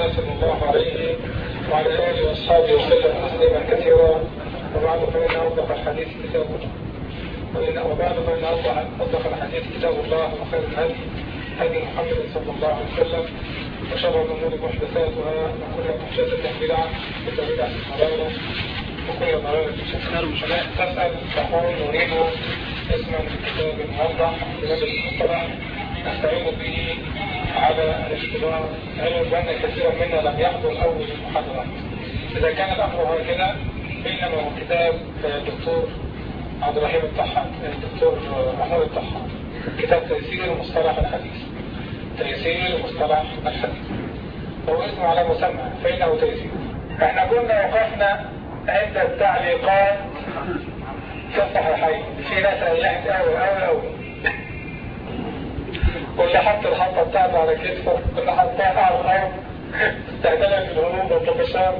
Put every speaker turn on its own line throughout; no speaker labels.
الله صلى الله عليه وعلى آله وأصحابه وسلم تسليما كثيرا. وبعد فإن أصدق الحديث كتاب الله أصدق الحديث كتاب الله وخير الهدي هدي محمد صلى الله عليه وسلم وشر الأمور محدثاتها وكل محدثة بدعة وكل بدعة ضلالة وكل ضلالة في النار. تسأل تقول نريد اسما لكتاب موضح لباب المصطلح نستعين به على الاختبار، علم بأن كثيرا منا لم يحضر أول المحاضرات. إذا كان الأمر هكذا بينما هو كتاب الدكتور عبد الرحيم الطحان، الدكتور محمود الطحان، كتاب تيسير مصطلح الحديث. تيسير مصطلح الحديث هو اسمه على مسمى فإنه تيسير. احنا كنا وقفنا عند التعليقات في الصحيحين. في ناس قلقت أوي واللي حط الحطة بتاعته على كتفه واللي حطها على الأرض استهدلها في الهروب والطفشان.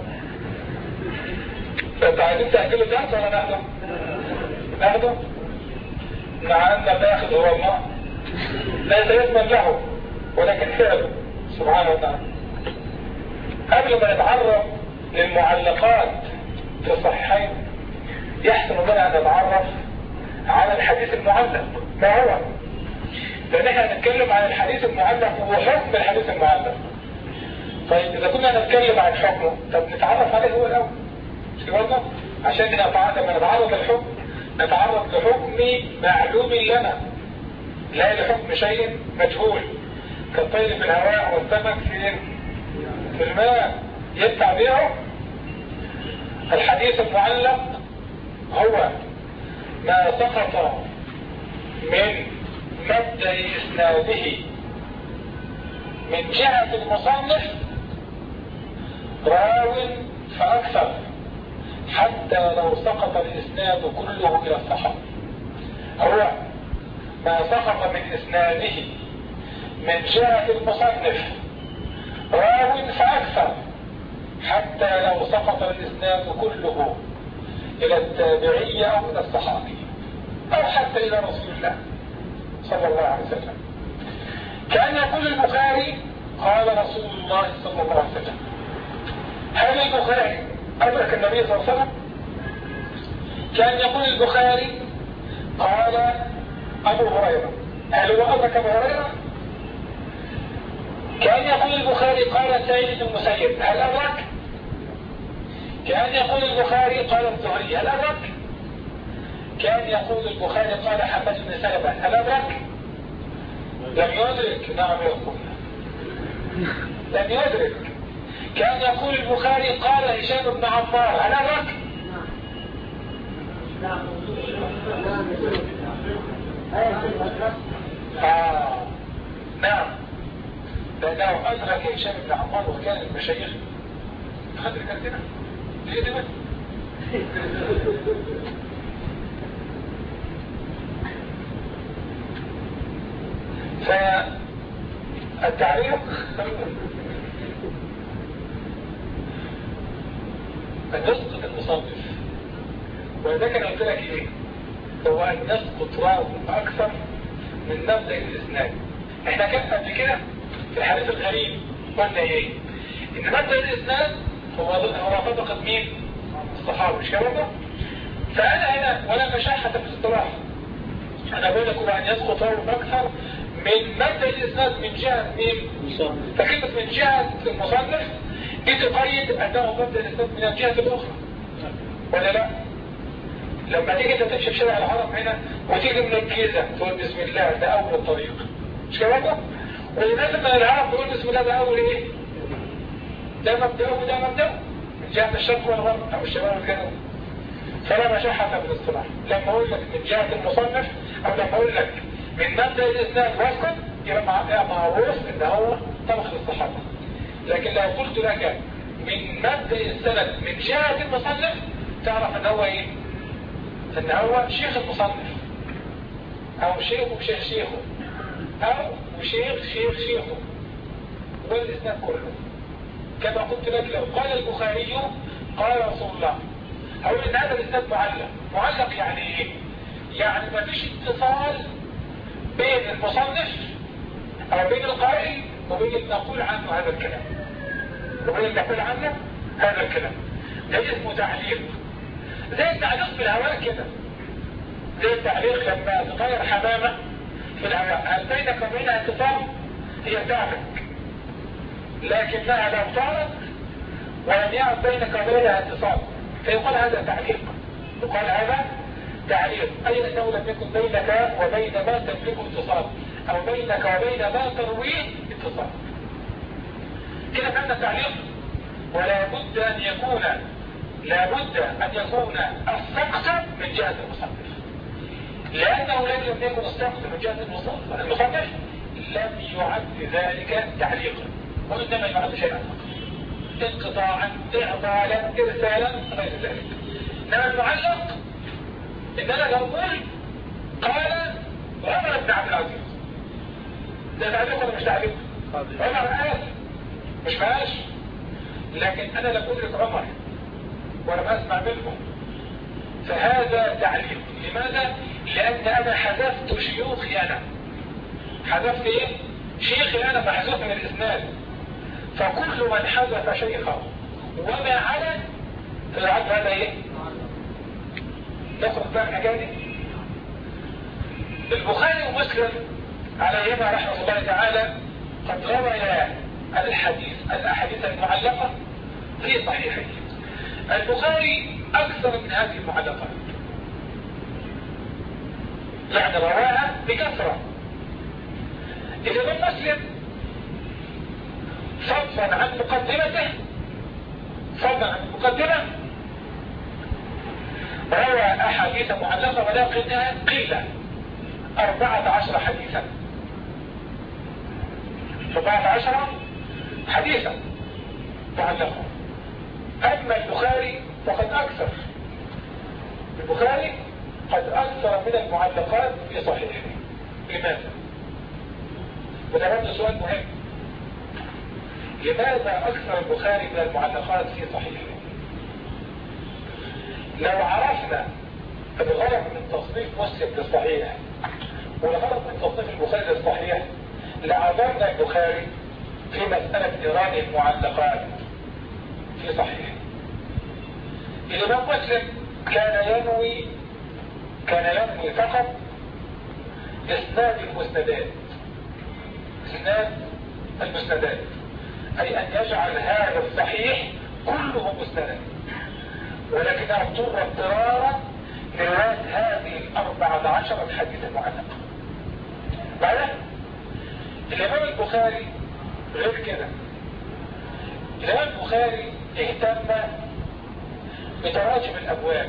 فانت عايزين تأكلوا درس ولا ناخده؟ ناخده؟ مع أن الآخذ هو الله ليس يثمن له ولكن فعله سبحانه وتعالى. قبل ما نتعرف للمعلقات في الصحيحين يحسن بنا أن نتعرف على الحديث المعلق. ما هو؟ لأن احنا هنتكلم عن الحديث المعلق وحكم الحديث المعلق. طيب إذا كنا نتكلم عن حكمه طب نتعرف عليه هو الأول مش كده؟ عشان لما نتعرض للحكم نتعرض لحكم معلوم لنا لا لحكم شيء مجهول كالطير في الهواء والسمك في الماء يدفع بيعه. الحديث المعلق هو ما سقط من مبدأ إسناده من جهة المصنف راو فأكثر حتى لو سقط الإسناد كله إلى الصحابة. هو ما سقط من إسناده من جهة المصنف راو فأكثر حتى لو سقط الإسناد كله إلى التابعية أو إلى الصحابي أو حتى إلى رسول الله صلى الله عليه وسلم. كان يقول البخاري قال رسول الله صلى الله عليه وسلم. هل البخاري أدرك النبي صلى الله عليه وسلم؟ كان يقول البخاري قال أبو هريرة. هل هو أدرك أبو هريرة؟ كان يقول البخاري قال سعيد بن المسيب. هل أدرك؟ كان يقول البخاري قال الزهري. هل أدرك؟ كان يقول البخاري قال حماد بن سلمة. هل أدرك؟ لم يدرك. نعم يقول لم يدرك. كان يقول البخاري قال هشام بن عمار. هل أدرك؟ نعم لأنه أدرك هشام بن عمار وكان المشايخ أدرك عندنا ليه ده بس فالتعليق نسقط المصنف وإذا كان قلت لك إيه هو أن نسقط راو أكثر من مبدأ الإسناد. إحنا كان قبل كده في الحديث الغريب قلنا إيه إن مبدأ الإسناد هو طبقة مين؟ الصحابة مش كده؟ فأنا هنا ولا مشاحة في الاصطلاح أنا بقول لك هو أن يسقط راو أكثر من مبدأ الإسناد من جهة مين؟ فكلمة من جهة المصنف دي تقيد أنه مبدأ الإسناد من الجهة الأخرى ولا لا؟ لما تيجي انت تمشي في شارع الهرم هنا وتيجي من الجيزة تقول بسم الله ده أول الطريق مش كده؟ والناس من العرب تقول بسم الله ده أول إيه؟ ده مبدأه وده مبدأه من جهة الشرق والغرب أو الشمال والجنوب. فلا مشاحة في الاصطلاح. لما أقول لك من جهة المصنف أو لما أقول لك من مبدأ الإسناد واسكت يبقى معروف إن هو طبخ الصحابة. لكن لو قلت لك من مبدأ السند من جهة المصنف تعرف إن هو إيه؟ إن هو شيخ المصنف أو شيخه شيخه أو شيخه والإسناد كله. كما قلت لك لو قال البخاري قال رسول الله أو إن هذا الإسناد معلق يعني إيه؟ يعني ما فيش اتصال بين المصنف أو بين القائل وبين المقول عنه هذا الكلام. وهي تقول عنه هذا الكلام، ده اسمه تعليق. زي التعليق في الهواء كده، زي التعليق لما تطير حمامة في الهواء، هل بينك وبينها اتصال؟ هي تعلق، لكنها لو طارت ولم يعد بينك وبينها اتصال فيقال هذا تعليق، يقال هذا تعليق، أي أنه لم يكن بينك وبين ما تملكه اتصال، أو بينك وبين ما ترويه اتصال. كده فهمنا التعليق. ولا بد أن يكون السقط من جهة المصنف، لأنه لم يكن السقط من جهة المصنف لم يعد ذلك تعليقا، وإنما يعد شيئا انقطاعا، إعطالا، إرسالا، غير ذلك. إنما المعلق إن أنا لو قلت قال عمر بن عبد العزيز، ده تعليق ولا مش تعليق؟ عمر قال مش ماشي، لكن أنا لم أدرك عمر ولم أسمع منه، فهذا تعليق. لماذا؟ لأن أنا حذفت شيوخي، أنا حذفت إيه؟ شيخي أنا محذوف من الإسناد، فكل من حذف شيخه وما على فيعد هذا إيه؟ يخرج بقى الحكاية. البخاري ومسلم عليهما رحمة الله تعالى قد رويا الأحاديث المعلقة في صحيحه. البخاري أكثر من هذه المعلقات، يعني رواها بكثرة. الإمام مسلم فضلا عن مقدمة روى أحاديث معلقة ولكنها قلة، 14 حديثا، 14 حديثا معلقة. أما البخاري فقد أكثر، البخاري قد أكثر من المعلقات في صحيحه. لماذا؟ وده برضه سؤال مهم، لماذا أكثر البخاري من المعلقات في صحيحه؟ لو عرفنا الغرض من تصنيف مسلم للصحيح والغرض من تصنيف البخاري للصحيح لعذرنا البخاري في مسألة إيراد المعلقات في صحيح. الإمام مسلم كان ينوي فقط إسناد المسندات، أي أن يجعل هذا الصحيح كله مسندا، ولكنه اضطر اضطرارا لرواية هذه 14 حديث معلقة. بعد الإمام البخاري غير كده، الإمام البخاري اهتم بتراجم الأبواب،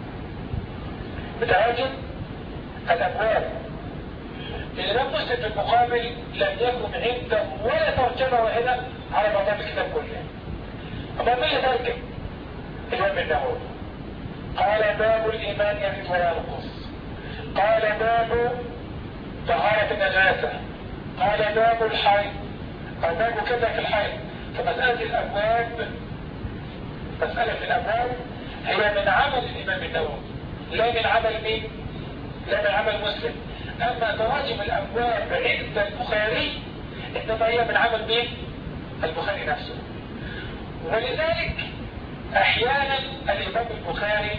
الإمام مسلم في المقابل لم يكن عنده ولا ترجمة واحدة على بعض الكتاب كله. أما من يترجم الإمام النووي قال باب الإيمان يزيد ولا ينقص، قال باب طهارة النجاسة، قال باب الحيض أو باب كذا في الحيض. فمسألة الأبواب هي من عمل الإمام النووي، لا من عمل مين؟ لا من عمل مسلم. أما تراجم الأبواب عند البخاري إنما هي من عمل مين؟ البخاري نفسه. ولذلك أحيانا الإمام البخاري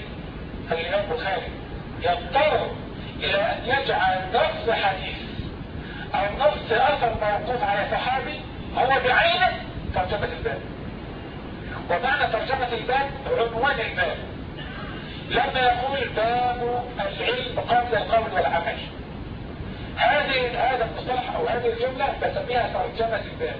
يضطر إلى أن يجعل نص حديث أو نص أثر موقوف على صحابي هو بعينه ترجمة الباب. ومعنى ترجمة الباب عنوان الباب، لما يقول باب العلم قبل القول والعمل، هذا المصطلح أو هذه الجملة بسميها ترجمة الباب.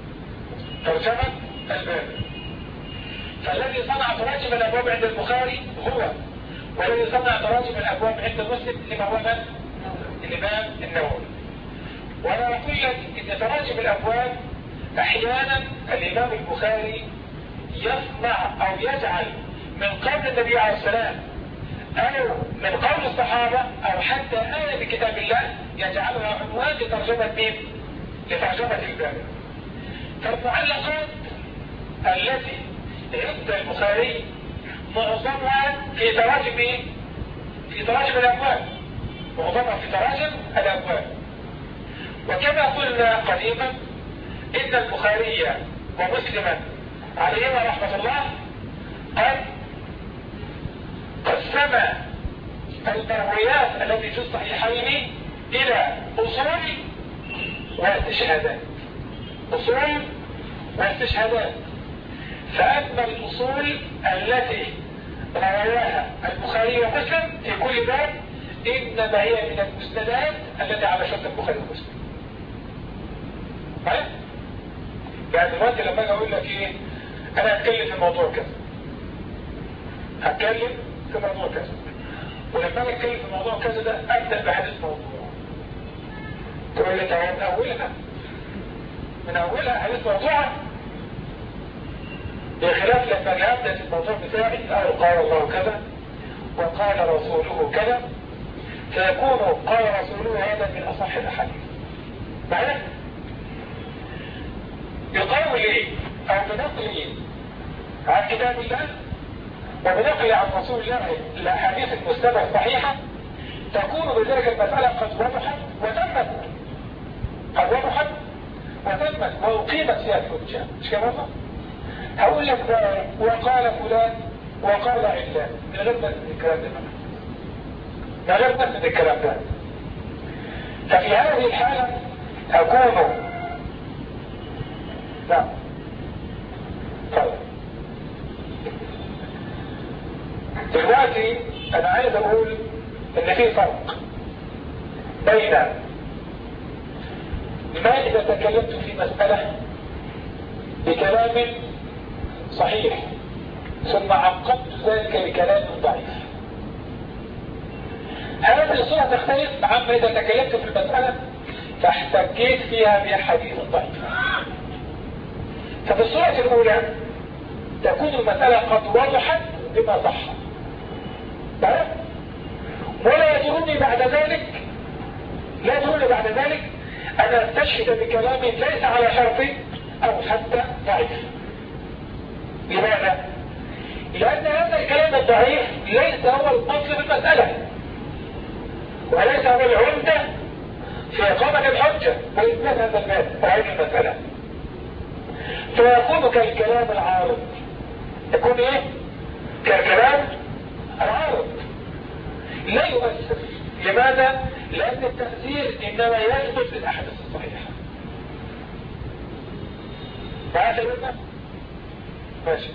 فالذي صنع تراجم الأبواب عند البخاري هو، والذي صنع تراجم الأبواب عند مسلم لما هو الإمام النووي. وأنا أقول لك إن تراجم الأبواب أحيانا الإمام البخاري يصنع أو يجعل من قول النبي عليه السلام أو من قول الصحابة أو حتى آية بكتاب الله يجعلها عنوان لترجمة الباب. فالمعلقات التي عند البخاري معظمها في تراجم الأبواب، وكما قلنا قديما إن البخاري ومسلما عليهما رحمة الله قد قسم المرويات التي في الصحيحين إلى أصول واستشهادات. أصول واستشهادات. فأما الأصول التي رواها البخاري ومسلم في كل باب إنما هي من المسندات التي على شرط البخاري ومسلم. يعني دلوقتي لما اجي اقول لك ايه، انا هتكلم في موضوع كذا، هتكلم في موضوع كذا، ولما اجي اتكلم في موضوع كذا ده ابدا بحديث موضوع، تقول لي تعالى من اولها حديث موضوع، بخلاف لما اجي ابدا في الموضوع بتاعي قال الله كذا وقال رسوله كذا، فيكون قال رسوله هذا من اصح الاحاديث. معنا بقول او بنقل عن كتاب الله وبنقل عن رسول الله الاحاديث المستمع الصحيحه، تكون بذلك المساله قد وضحت وتمت واقيمت فيها الحجه. مش كده؟ هقول لك وقال فلان وقال علان، من غير ما نسند الكلام ده. ففي هذه الحاله اكون لا. طيب دلوقتي انا عايز اقول ان في فرق بين ما اذا تكلمت في مسألة بكلام صحيح ثم عقبت ذلك بكلام ضعيف. هذه الصورة تختلف عما اذا تكلمت في المسألة فاحتجيت فيها بحديث ضعيف. ففي الصورة الأولى تكون المسألة قد وضحت بما صح، ولا يجرني بعد ذلك أن أستشهد بكلام ليس على شرطي أو حتى ضعيف. لماذا؟ لأن هذا الكلام الضعيف ليس هو الأصل في المسألة، وليس هو العمدة في إقامة الحجة وإثبات هذا الباب وهذه المسألة. فيكون كالكلام العارض. يكون ايه؟ كالكلام العارض لا يؤثر. لماذا؟ لأن التأثير إنما يثبت للأحاديث الصحيحة. معاك الوزن؟ ماشي.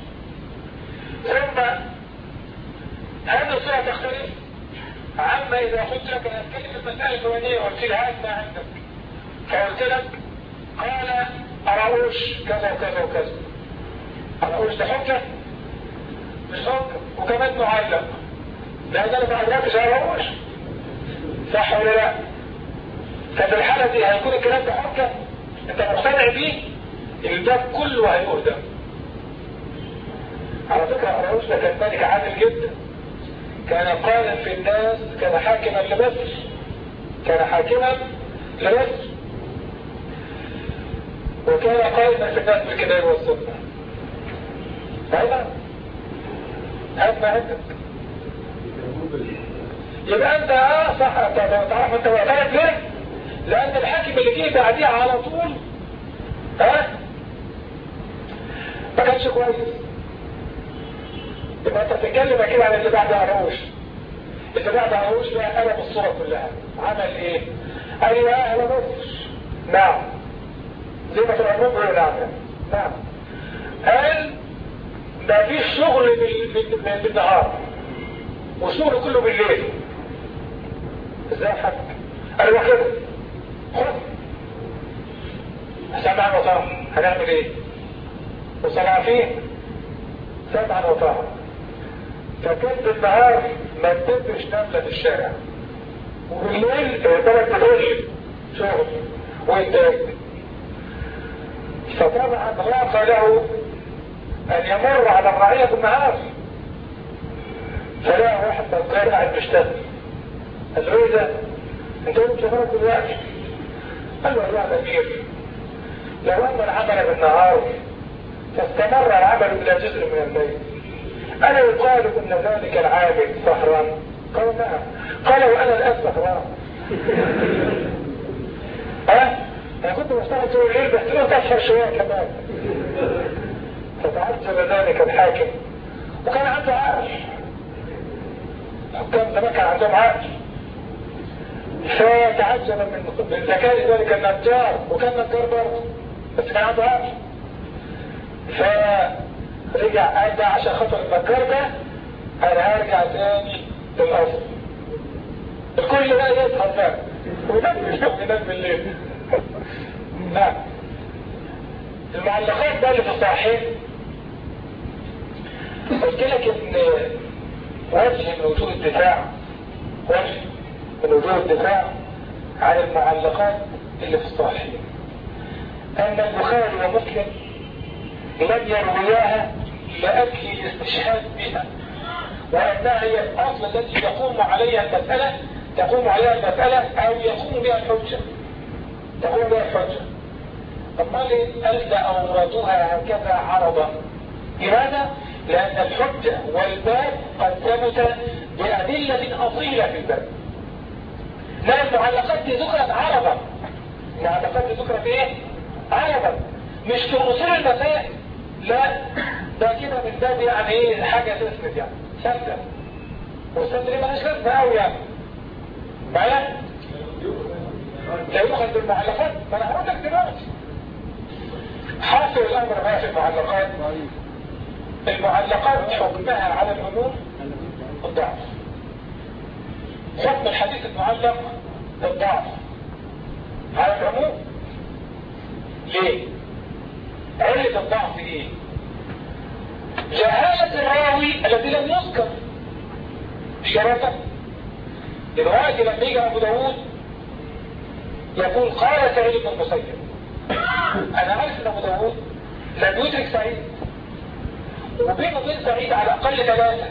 ثم هذه الصورة تختلف عما إذا قلت لك أنا أتكلم في المسألة الفلانية وقلت لي هات ما عندك، فقلت لك قال أراوش كذا وكذا وكذا. أراوش ده حجة؟ مش حجة، وكمان معلق، لأن أنا ما أعرفش أراوش، صح ولا لا؟ ففي الحالة دي هيكون الكلام ده حجة؟ أنت مقتنع بيه؟ الباب كله هيهدم. على فكرة أراوش ده كان ملك عادل جدا، كان قائدا في الناس، كان حاكما لمصر، وكان قائدا في الناس بالكتاب والسنة. هذا ما عندك. يبقى انت صح. تعرف انت وقتلت ليه؟ لان الحاكم اللي جه بعديها على طول ما كانش كويس. يبقى انت بتتكلم اكيد عن اللي بعد عروش. اللي بعد عروش ده قلب الصورة كلها. عمل ايه؟ قال يا اهل مصر نعم، زي ما تقول نعم. قال ما فيش شغل بالنهار والشغل كله بالليل. ازاي حق؟ قال له كده خذ سمعا وطاعة. هنعمل ايه؟ وصنع فيه سمعا وطاعة. فكان بالنهار ما تدبش نملة في الشارع، وبالليل تلك تدل شغل وانتاج. فطبعا ضاق له ان يمر على الرعية بالنهار، فلا واحد بلقاء قاعد بيشتغل. قال له ايه ده؟ انتوا شغالين دلوقتي؟ قال له يا امير، لو ان العمل بالنهار فاستمر العمل الى جزء من الليل الا يقال ان ذلك العامل سهران؟ قال نعم. قال وانا الان سهران. انا كنت بشتغل طول الليل بس تسهر شويه كمان. وجد ذلك الحاكم وكان عنده عقل، حكام زمان كان عندهم عقل، فتعجب من ذكاء ذلك النجار، وكان نجار برضه بس كان عنده عقل، فرجع قال ده عشان خاطر النجار ده انا هرجع تاني للاصل. الكل بقى يسهر بقى وينام بالليل. نعم. المعلقات بقى اللي في الصحيح قلت لك ان وجه من وجوه الدفاع، وجه من وجوه الدفاع عن المعلقات اللي في الصحيح ان البخاري ومسلم لم يروياها لأجل الاستشهاد بها، وأنها هي الأصل التي تقوم عليها المسألة أو يقوم بها الحجة، أما قال أوردوها هكذا عرضا. لماذا؟ لأن الحجة والباب قد ثبت بأدلة أصيلة في الباب. لا، المعلقات دي ذكرت عرضا، عرضا مش في أصول المسائل، لا ده كده من باب يعني ايه حاجة تسند يعني سندة، والسند دي مالهاش لازمة قوي يعني معايا. لا يؤخذ بالمعلقات، ما انا هقول لك دلوقتي. حاصل الامر بقى في المعلقات حكمها على العموم الضعف. حكم الحديث المعلق الضعف على العموم. ليه؟ علة الضعف ايه؟ جهالة الراوي الذي لم يذكر شرطا. دلوقتي لما يجي ابو داود يقول قال سعيد بن المسيب، انا عارف ان ابو داود لم يدرك سعيد، وبينه وبين سعيد على الاقل 3.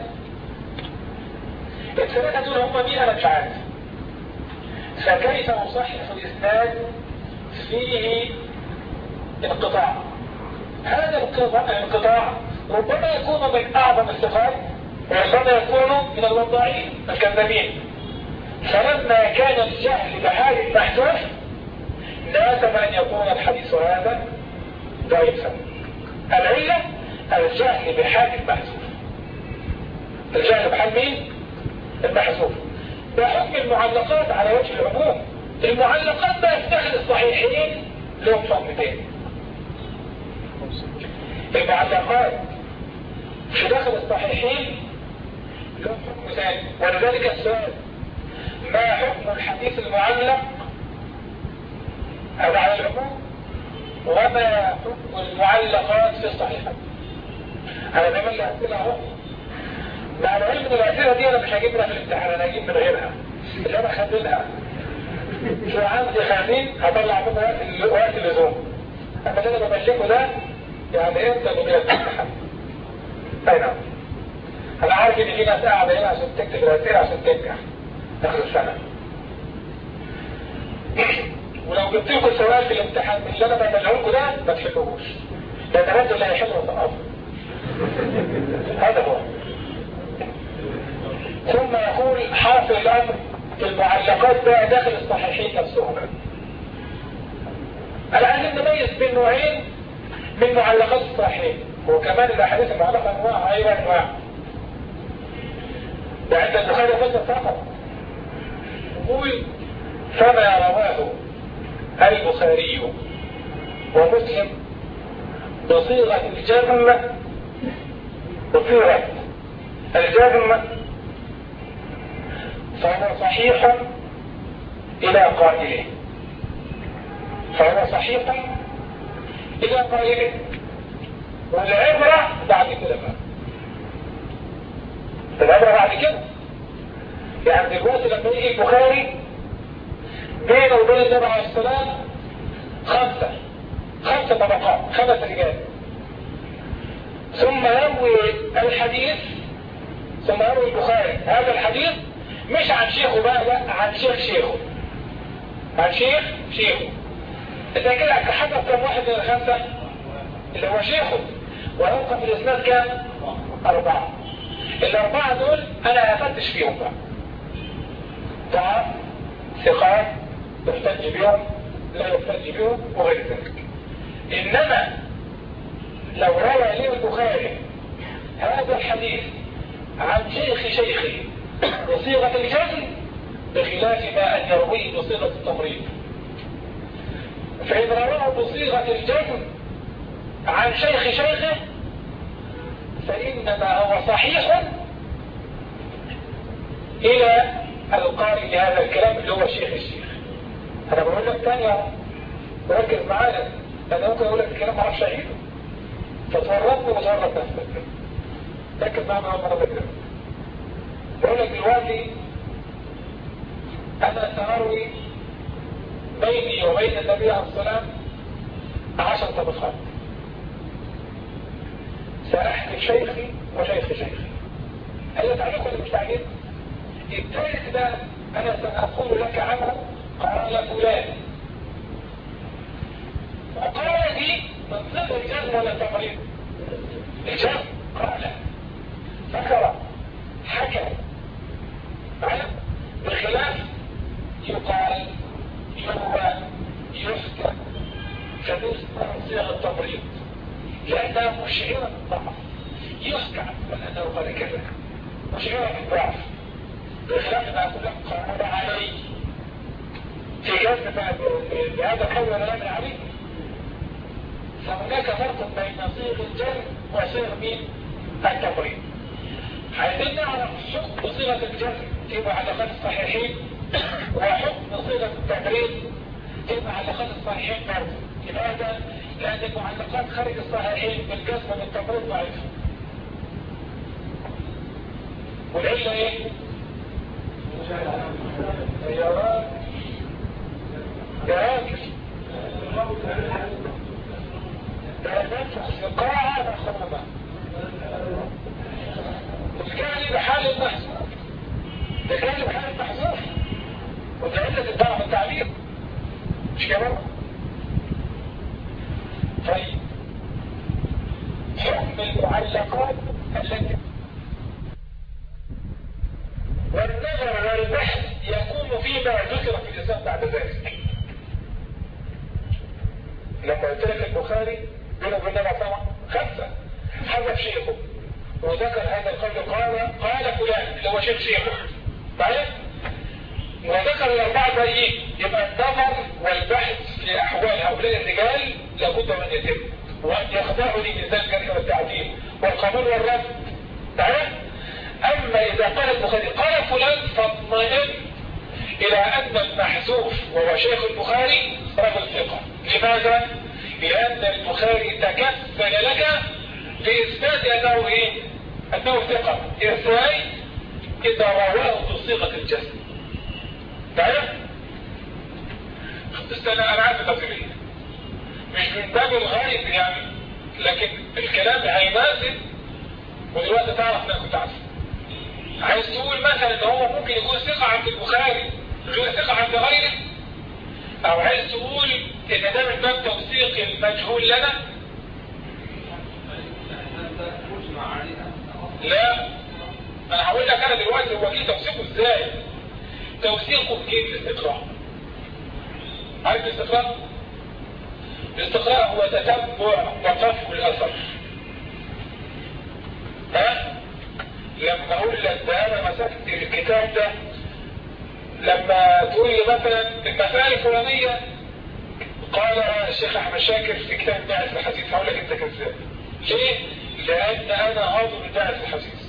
الثلاثة دول هم مين انا مش عارف، فكيف اصحح الاسناد فيه انقطاع؟ هذا الانقطاع ربما يكون من اعظم الثقات وربما يكون من الوضاعين الكذابين. فلما كان الجهل بحال المحذوف ناسب ان يكون الحديث هذا ضعيفا. العلة الجهل بحال المحذوف. الجهل بحال مين؟ المحذوف. ده حكم المعلقات على وجه العموم. المعلقات بقى في داخل الصحيحين لهم حكمتين. المعلقات في داخل الصحيحين لهم حكم ثاني، ولذلك السؤال ما حكم الحديث المعلق هذا على العموم، وما حكم المعلقات في الصحيحين؟ انا بعمل لي اسئله اهو، مع العلم ان الاسئله دي انا مش هجيب لها في الامتحان، انا هجيب من غيرها اللي انا خدلها. شو عندي 50 هطلع منه وقت اللزوم، اما اللي انا بملكه ده يعني انت اللي بيتفتح. اي نعم. انا عارف ان في ناس قاعده هنا عشان تكتب الاسئله عشان تنجح اخر السنه. ولو جبت لكم السؤال في الامتحان اللي انا بعمله لكم ده ما تحلوهوش، لان انتوا اللي هيحلوا الامر. هذا هو. ثم يقول حاصل الامر في المعلقات بقى داخل الصحيحين نفسهم. انا عايز نميز بين نوعين من معلقات الصحيحين، وكمان الاحاديث المعلقه انواع، ايوه انواع. وعند البخاري فقط يقول فما رواه البخاري ومسلم بصيغه الجزم، فهو صحيح الى قائله، والعبرة بعد كده بقى. العبرة بعد كده يعني دلوقتي لما يجي البخاري بينه وبين النبي عليه السلام 5 طبقات، 5 رجال، ثم يروي الحديث، ثم يروي البخاري هذا الحديث مش عن شيخه بقى، لا عن شيخه، إذا كده حدث كم واحد من ال5 اللي هو شيخه، ويبقى في الإسناد كام؟ 4. ال4 دول أنا هفتش فيهم بقى، ضعف، ثقات، يحتج بهم، لا يحتج بهم، وغير ذلك. إنما لو روى لي البخاري هذا الحديث عن شيخه بصيغة الجزم بخلاف ما أن يرويه بصيغة التمريض. فإن رواه بصيغة الجزم عن شيخه فإنما هو صحيح إلى القارئ لهذا الكلام اللي هو الشيخ. أنا بقول لك تاني وركز معانا، أنا ممكن أقول لك الكلام معرفش أعيده فتورطني وتورط نفسك. ركز معانا مرة كده. بقول لك دلوقتي أنا سأروي بيني وبين النبي عليه الصلاة والسلام 10 طبقات. سأحكي شيخي وشيخ شيخي. هل تعليق ولا مش تعليق؟ الثالث ده أنا سأقول لك عنه قال فلان. وقال دي من صفة الجزم ولا التمريض؟ الجزم قال ذكر حكى معنا، بخلاف يقال يروى يحكى فنسمى صيغ التمريض لأنها مشعرة بالضعف. يحكى عن أنه قال كذا مشعرة بالضعف، بخلاف ما أقول لك قال علي في جزم بهذا القول ولا لا من علي. فهناك فرق بين صيغ الجزم وصيغ مين؟ التمريض. عايزين نعرف حكم صيغة الجزم في معلقات الصحيحين وحكم صيغة التمريض في معلقات الصحيحين برضه. لماذا؟ لأن المعلقات خارج الصحيحين بالجزم والتمريض ضعيفة. والعلة ايه؟ سيارات جراكر نفخ سقاعة مخرومة الكلام بحال المحذوف. ده كلام بحال المحذوف وده علة الضعف التعبير مش كده؟ طيب حكم المعلقات التي والنظر والبحث يكون فيما ذكر في الإسلام بعد ذلك. لما قلت لك البخاري بينه وبين النبي طبعا 5 حذف شيخه وذكر هذا القول قال فلان اللي هو شيخه طيب، وذكر الأربعة باقيين، يبقى النظر والبحث في أحوال هؤلاء الرجال لابد من يتم وأن يخضعوا لميزان الجرح والتعديل والقبول والرد طيب. أما إذا قال البخاري قال فلان فاطمئن إلى أن المحذوف وهو شيخ البخاري رجل ثقة. لماذا؟ لأن البخاري تكفل لك بإثبات أنه إيه؟ أنه ثقة. إزاي؟ إذا رواه بصيغة الجزم. طيب؟ استنى أنا عارف التفسير مش من باب الغيب يعني، لكن الكلام هيناسب ودلوقتي تعرف أنا كنت عارف. عايز تقول مثلا ان هو ممكن يكون ثقة عند البخاري غير ثقة عند غيره، او عايز تقول ان ده من باب توثيق المجهول لنا؟ لا، انا هقول لك انا دلوقتي هو ليه توثيقه ازاي. توثيقه بجيب الاستقراء. عارف الاستقراء؟ الاستقراء هو تتبع وقف الاثر. ها؟ لما اقول لك ده انا مسكت الكتاب ده، لما تقول لي مثلا المسائل الفلانيه قال الشيخ احمد شاكر في كتاب باعث الحديث، هقول لك انت كذاب. ليه؟ لان انا عضو من باعث الحديث.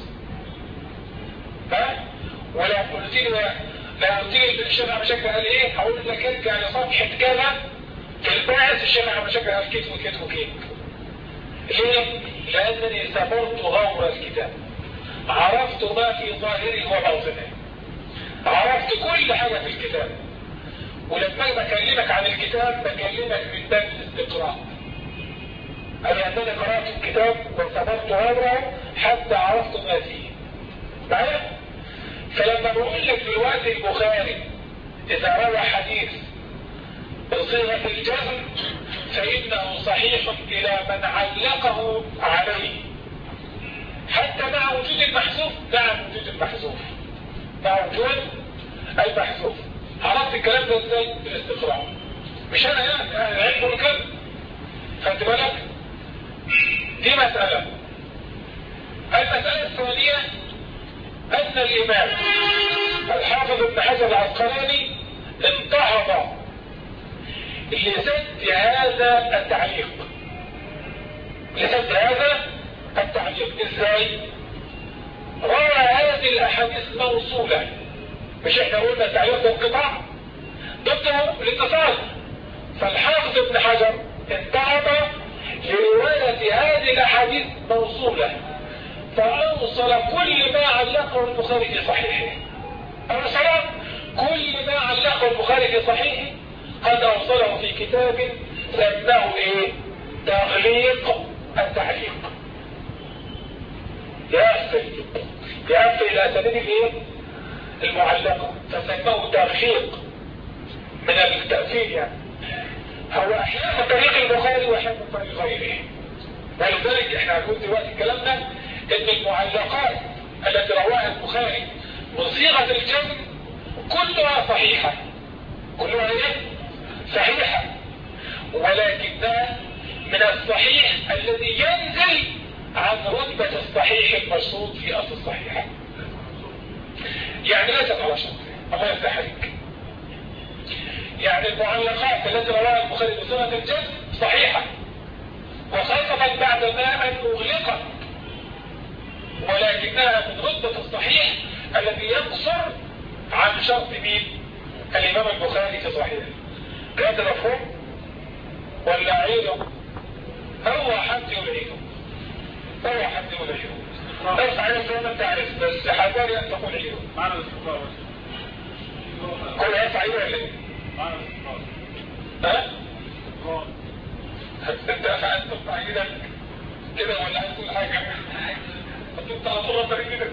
ها؟ ولو قلت لي الشيخ احمد شاكر قال ايه، هقول لك ارجع لصفحه كذا في الباعث الشيخ احمد شاكر قال كيف وكيف وكيف. ليه؟ لانني سافرت غور الكتاب، عرفت ما في ظاهره وباطنه، عرفت كل حاجة في الكتاب. ولما بكلمك عن الكتاب بكلمك من باب الاستقراء. أنا أنني قرأت الكتاب وسافرت غوره حتى عرفت ما فيه. معايا؟ فلما بقول لك دلوقتي البخاري إذا روى حديث بصيغة الجزم فإنه صحيح إلى من علقه عليه حتى مع وجود المحذوف. مع وجود المحذوف، مع وجود المحذوف. عرفت الكلام ده ازاي؟ بالاستقراء. مش انا يعني العلم كده. خدت بالك؟ دي مسألة. المسألة الثانية أن الإمام الحافظ ابن حجر العسقلاني انتهض لسد هذا التعليق. لسد هذا التعليق ازاي؟ روى هذه الأحاديث موصولة، مش احنا قلنا التعليق ده انقطاع ضده الاتصال، فالحافظ ابن حجر انتهض لرواية هذه الأحاديث موصولة، فأوصل كل ما علقه البخاري في صحيحه. أوصل كل ما علقه البخاري في صحيحه قد أوصله في كتاب سماه تغليق التعليق. يأفل إلى أسانيد المعلقة، فسماه تغليق من التأثير يعني. هو أحيانا طريق البخاري وأحيانا طريق غيره، ولذلك احنا هنقول دلوقتي كلامنا ان المعلقات التي رواها البخاري من صيغة الجزم كلها صحيحة، كلها صحيحة، ولكنها من الصحيح الذي ينزل عن رتبة الصحيح المشروط في أصل الصحيحة، يعني ليست على شرط. الله يفتح عليك. يعني المعلقات التي رواها البخاري بصيغة الجزم صحيحة، وخاصة بعد ما أن أغلقت، ولكنها من رتبة الصحيح الذي يقصر عن شرط مين؟ الإمام البخاري في صحيحه. هذا مفهوم ولا عيده؟ هو حد يلعيده، هو حد يلعيده. لو صحيح زي ما انت عارف، بس حذاري ان تقول عيده. معنى الاستقرار كل هذا صحيح ولا ايه؟ معنى الاستقرار. ها؟ انت عايز تقطع ايدك كده ولا عايز تقول حاجه؟ انت على طول طريق ايدك.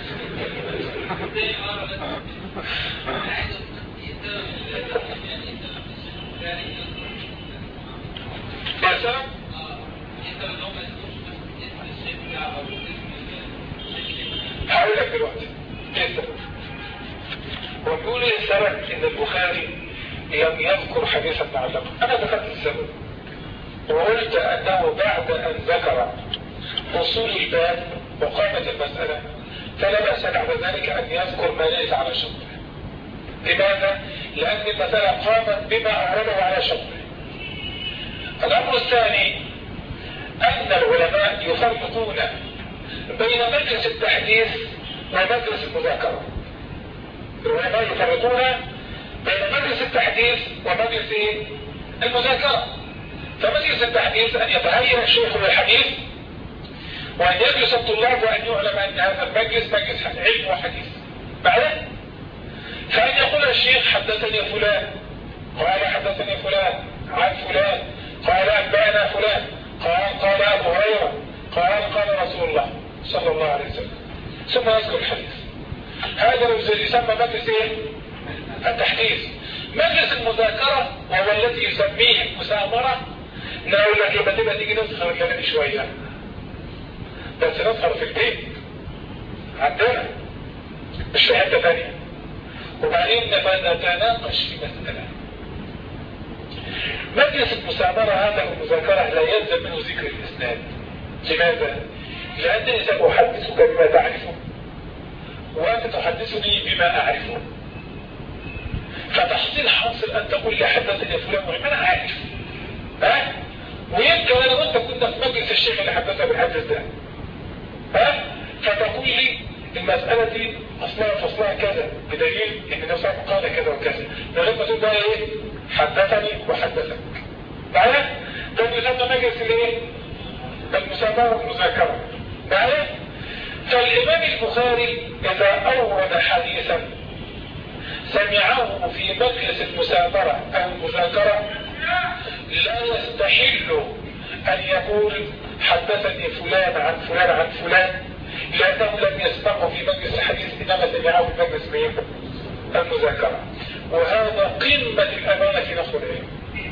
مثلا هقول لك دلوقتي ايه السبب. وبيقول ايه السبب ان البخاري لم يذكر حديثا معلقا. انا ذكرت السبب وقلت انه بعد ان ذكر وصول الباب وقامت المسألة فلا بأس بعد ذلك ان يذكر ما ليس على شرطه. لماذا؟ لان المسألة قامت بما أعرضه على شرطه. الامر الثاني ان العلماء يفرقون بين مجلس التحديث ومجلس المذاكرة. العلماء يفرقون بين مجلس التحديث ومجلس المذاكرة. فمجلس التحديث ان يتهيأ الشيخ للحديث وان يجلس الطلاب وان يعلم ان هذا المجلس مجلس علم وحديث. بعدين فان يقول الشيخ حدثني فلان قال حدثني فلان عن فلان قال انبانا فلان قال ابو هريره قال رسول الله صلى الله عليه وسلم، ثم يذكر الحديث. هذا يسمى مجلس التحديث. مجلس المذاكرة وهو الذي يسميه المسامرة. نقول لك لما تبقى تيجي نسخر الكلام شوية، بس نسخر في البيت عندنا مش في حتة ثانية، وبعدين نتناقش في مسألة. مجلس المسامرة هذا المذاكرة لا يلزم منه ذكر الإسناد. لماذا؟ لأنني سأحدثك بما تعرفه وأنت تحدثني بما أعرفه، فتحصيل حاصل أن تقول لي حدثني فلان ولا أنا عارف، ويمكن أنا وأنت كنا في مجلس الشيخ اللي حدثنا بالحدث ده، فتقول لي المسألة دي أصلها كذا بدليل إن نفسه قال كذا وكذا، لغاية تقول بقى إيه حدثني وحدثك. معايا؟ ده يسمى مجلس الإيه؟ المسامرة والمذاكرة. معايا؟ فالإمام البخاري إذا أورد حديثا سمعه في مجلس المسامرة أو المذاكرة لا يستحل أن يقول حدثني فلان عن فلان عن فلان، لأنه لم يسمعه في مجلس الحديث إنما سمعه في مجلس المذاكرة. وهذا قمة الأمانة في نقل العلم.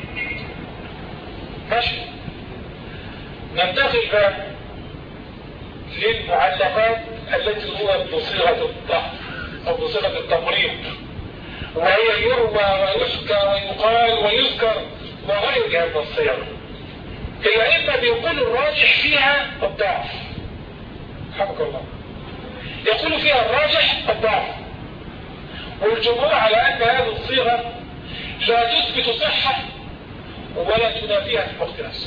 ماشي. ننتقل بقى للمعلقات التي هو بصيغة الضعف أو بصيغة التمريض، وهي يروى ويحكى ويقال ويذكر وغيرها من الصيغ. الأئمة بيقولوا الراجح فيها الضعف، حفظك الله، يقولوا فيها الراجح الضعف، والجمهور على أن هذه الصيغة لا تثبت صحة ولا تنافيها في الوقت نفسه.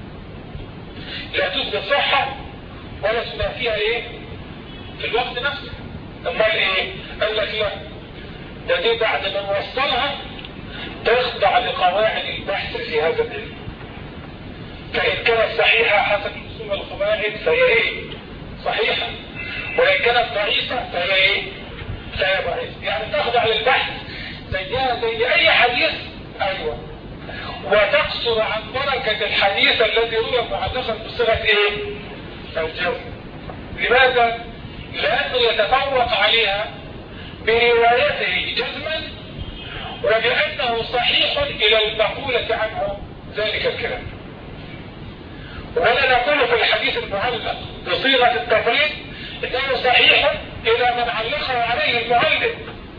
لا تثبت صحة ولا تنافيها ايه في الوقت نفسه. امال ايه؟ قال لك لا، ده دي بعد ما نوصلها تخضع لقواعد البحث في هذا العلم، فإن كانت صحيحة حسب اصول القواعد فهي ايه؟ صحيحة، وإن كانت ضعيفة فهي ايه؟ فهي ضعيفة. يعني تخضع للبحث زيها زي أي حديث. أيوة. وتقصر عن بركة الحديث الذي روى معلقا بصيغة ايه؟ الجزم. لماذا؟ لأنه يتفوق عليها بروايته جزما وبأنه صحيح إلى المقولة عنه ذلك الكلام. ولا نقول في الحديث المعلق بصيغة التفريط إنه صحيح إلى من علقه عليه المعلق،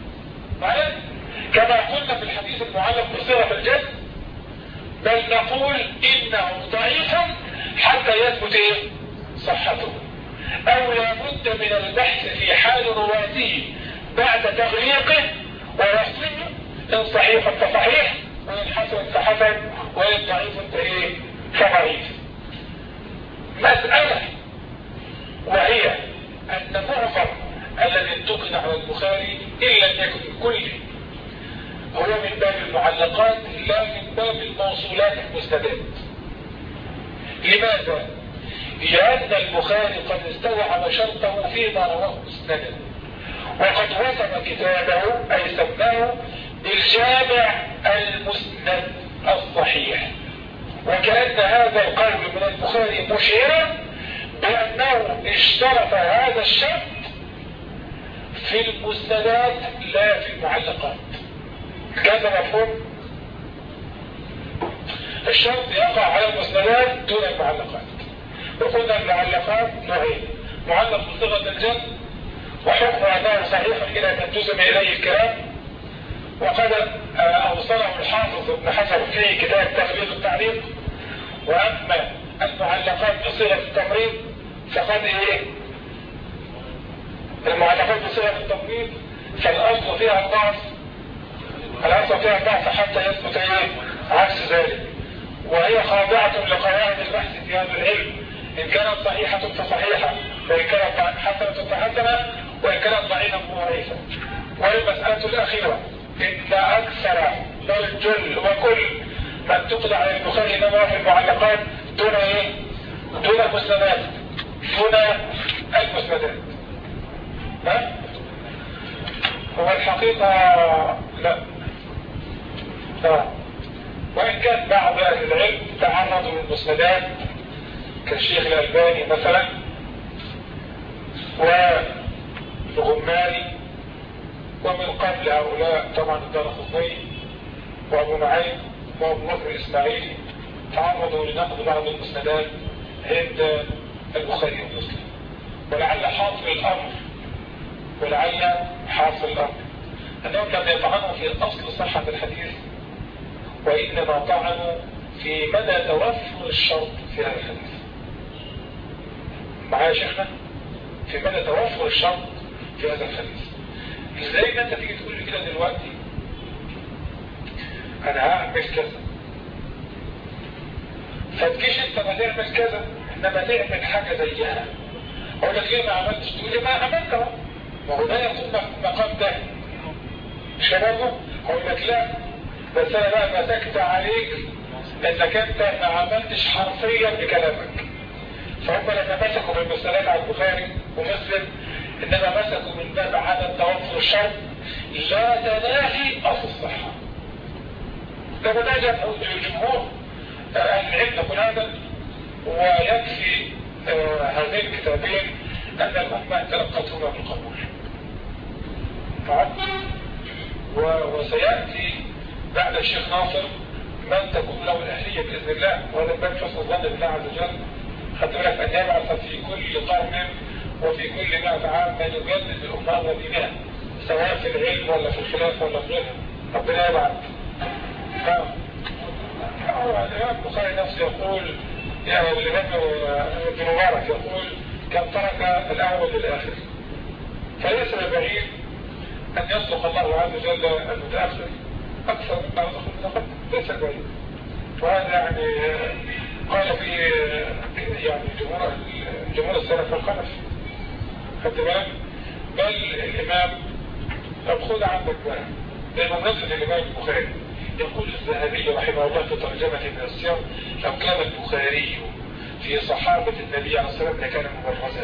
كما قلنا في الحديث المعلق بصيغة الجزم، بل نقول إنه ضعيف حتى يثبت إيه؟ صحته، أو لابد من البحث في حال رواته بعد تغليقه ووصله، إن صحيح فصحيح، وإن حسن فحسن، وإن ضعيف فإيه؟ فضعيف. مسألة وهي أن معظم الذي انتقد على البخاري إن لم يكن كله هو من باب المعلقات لا من باب الموصولات المستدات. لماذا؟ لأن البخاري قد استوعب شرطه فيما رواه مسندا، وقد وصف كتابه أي سماه بالجامع المسند الصحيح، وكأن هذا القول من البخاري مشيرا بأنه اشترط هذا الشرط في المسندات لا في المعلقات. كذا مفهوم؟ الشرط يقع على المسندات دون المعلقات. وقلنا المعلقات نوعين: معلق بصيغة الجزم وحكم أنه صحيح إلى أن تجزم إليه الكلام، وقد أوصله الحافظ ابن حجر في كتاب تغليق التعليق. وأما المعلقات بصيغة التمريض فقد إيه؟ المعلقات بصيغة التمريض فالأصل فيها الضعف، الأصل فيها الضعف حتى يثبت إيه؟ عكس ذلك، وهي خاضعة لقواعد البحث في هذا العلم، إن كانت صحيحة فصحيحة، وإن كانت حسنة فحسنة، وإن كانت ضعيفة فضعيفة. والمسألة الأخيرة إن أكثر بل الجل وكل من تقضى على البخاري إنما في المعلقات دون إيه؟ دون المسندات، دون المسندات. هو الحقيقة لا، وإن كان بعض أهل العلم تعرضوا للمسندات كالشيخ الألباني مثلا والغماري، ومن قبل هؤلاء طبعا الدارقطني وأبو نعيم وأبو بكر الإسماعيلي تعرضوا لنقد بعض المسندات عند البخاري ومسلم. ولعل حاصل الأمر أنهم لم يطعنوا في أصل صحة الحديث، وإنما طعنوا في مدى توفر الشرط في هذا الحديث. معايا شيخنا؟ في مدى توفر الشرط في هذا الحديث. ازاي ما انت تيجي تقول لي كده دلوقتي انا هعمل كذا، فتجيش انت ما تعمل كذا انما تعمل حاجة زيها، اقول لك ليه ما عملتش؟ تقول لي ما عملت اهو، ما هو ده يكون مقام ده مش برضه؟ اقول لك لا، بس انا بقى مسكت عليك لانك انت ما عملتش حرفيا بكلامك. فهم لما مسكوا بالمسألات على البخاري ومسلم انما مسكوا من باب عدم توفر الشرط لا تنافي اصل الصحة. ده مناجم الجمهور العلم يقول هذا، ويكفي هذين الكتابين ان الامة تلقتهما بالقبول. وسيأتي بعد الشيخ ناصر من تكون له الأهلية بإذن الله، وهذا باب حسن الظن بالله عز وجل. خدت بالك أن يبعث في كل قرن وفي كل 100 عام من يجدد الأمة ودينها، سواء في العلم ولا في الخلافة ولا في غيرها. ربنا يبعث. هو الإمام البخاري نفسه يقول يعني الإمام ابن مبارك يقول كم ترك الأول للآخر، فليس بعيد أن يصدق الله عز وجل المتأخر أكثر مما يصدق المتقدم، ليس بعيد. وهذا يعني قال فيه يعني جمهور السلف والخلف، خدت بالك؟ بل الإمام، طب خذ عندك بقى بمناسبة الإمام البخاري، يقول الذهبي رحمه الله في ترجمة من السير: لو كان البخاري في صحابة النبي عليه الصلاة والسلام لكان مبرزا.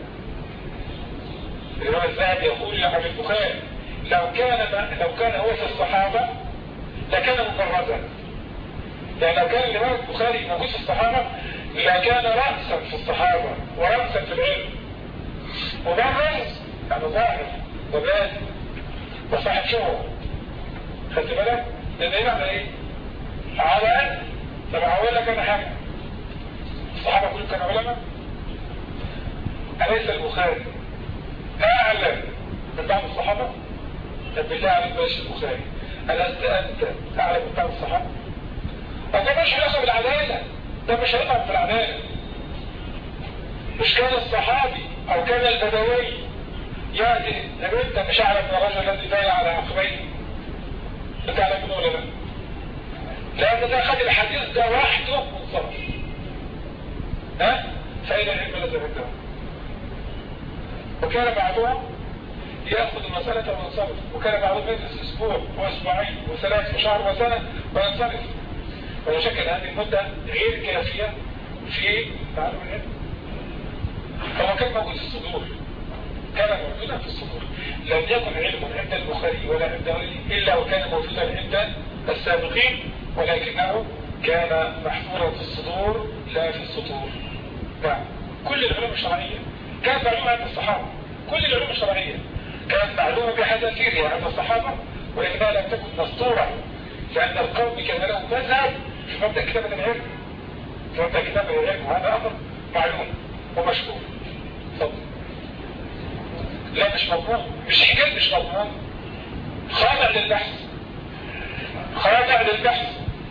الإمام الذهبي يقول عن البخاري لو كان هو في الصحابة لكان مبرزا. يعني لو كان الإمام البخاري موجود في الصحابة لكان رأسا في الصحابة ورأسا في العلم. مبرز يعني ظاهر وباد وصاحب شهرة، خدت بالك؟ ده دليل على ايه؟ على ان، طب هقول لك انا حاجه، الصحابه كلهم كانوا علماء؟ اليس البخاري اعلم من بعض الصحابه؟ طب بالله عليك بلاش البخاري، ألست انت اعلم من بعض الصحابه؟ ده مش علاقه بالعداله، ده مش علاقه بالعداله. مش كان الصحابي او كان البدوي ياتي طب انت مش اعلم من الرجل الذي بايع على عقبيه؟ بتعلم ولا لا؟ لأن ده خد الحديث ده وحده منصرف. فإلى العلم لازم عنده. وكان بعضهم يأخذ المسألة وينصرف، وكان بعضهم يجلس أسبوع وأسبوعين وثلاث وشهر وسنة وينصرف. ولا شك أن هذه المدة غير كافية في تعلم العلم. فهو كان موجود في الصدور، كان موجودا في الصدور. لم يكن علم عند البخاري ولا عند غيره إلا وكان موجودا عند السابقين، ولكنه كان محفورا في الصدور لا في السطور. نعم، كل العلوم الشرعية كانت معلومة عند الصحابة، كل العلوم الشرعية كانت معلومة بحذافيرها عند الصحابة، وإنها لم تكن مسطورة، لأن القوم كان لهم مذهب في مبدأ كتابة العلم، في مبدأ كتابة العلم، وهذا أمر معلوم ومشهور. صدق. لا مش مضمون، مش حكاية مش مضمون، خاضع للبحث، خاضع للبحث،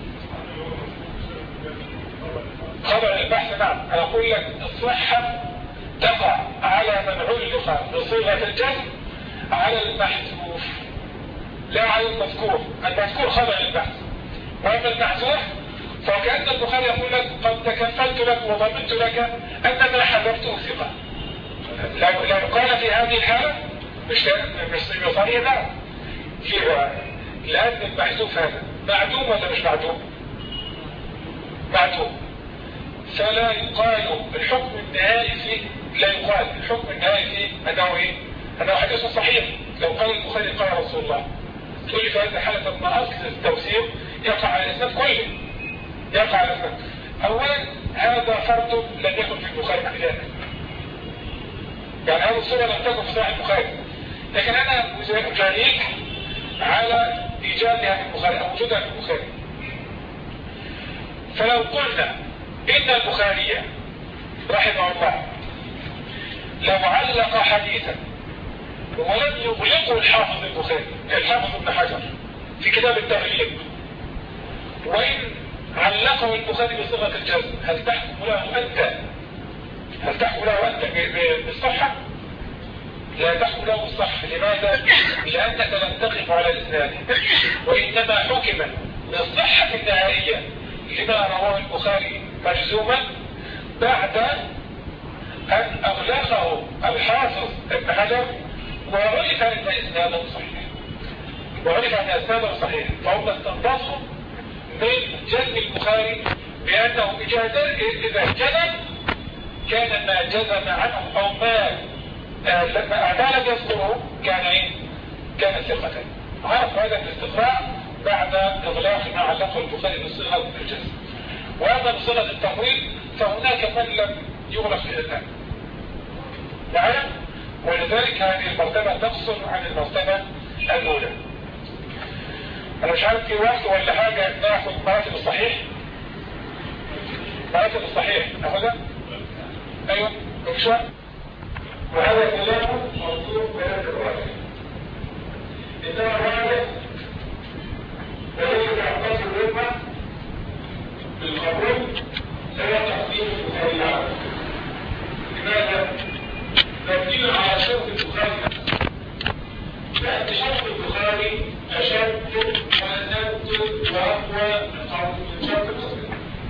خاضع للبحث. نعم، أنا أقول لك الصحة تقع على من علق بصيغة الجزم على المحذوف لا على المذكور. المذكور خاضع للبحث، وأما المحذوف فكأن البخاري يقول لك قد تكفلت لك وضمنت لك أن ما حذفته ثقة. لو قال في هذه الحالة مش بصريح، لا فيه، لأن المحذوف هذا معدوم ولا مش معدوم؟ معدوم، فلا يقال الحكم النهائي فيه، لا يقال الحكم النهائي فيه أنه إيه؟ أنه حديث صحيح. لو قال البخاري قال رسول الله، تقول لي في هذه الحالة طب ما أصل التوثيق يقع على الإسناد كله، يقع على الإسناد. أولا هذا فرد لم يكن في البخاري ابتداء، يعني هذه الصورة لم تكن في صحيح البخاري، لكن أنا أجاريك على إيجادها في البخاري أو وجودها في البخاري. فلو قلنا إن البخاري رحمه الله لو علق حديثا ولم يغلقه الحافظ البخاري، الحافظ ابن حجر في كتاب التغليب، وإن علقه البخاري بصيغة الجزم، هل تحكم له أنت بالصحة؟ لا تحكم له بالصحة. لماذا؟ لأنك لم تقف على الإسناد، وإنما حكم بالصحة النهائية لما رواه البخاري مجزوما بعد أن أغلقه الحافظ ابن حجر وعرف أن إسناده صحيح، فهم استنبطوا من جزم البخاري بأنه إذا جزم كان ما جزم عنه أو ما لم يذكره كان ثقة. عرف هذا الاستقراء بعد إغلاق ما علقه البخاري بصيغة الجزم. وأما بصيغة التقريب فهناك من لم يغلق في الإسناد، ولذلك هذه المرتبة تفصل عن المرتبة الأولى. أنا مش عارف في وقت ولا حاجة ناخد مراتب الصحيح. مراتب الصحيح ناخدها؟ أيوة مش وقت. وهذا كلامه موضوع بهذا الرأي. إنما الرأي الذي يعتقد الأمة بالقبول هو تقديم البخاري على مسلم. لماذا؟ تقديم على شرط البخاري لأن شرط البخاري أشد وأسد وأقوى من شرط مسلم.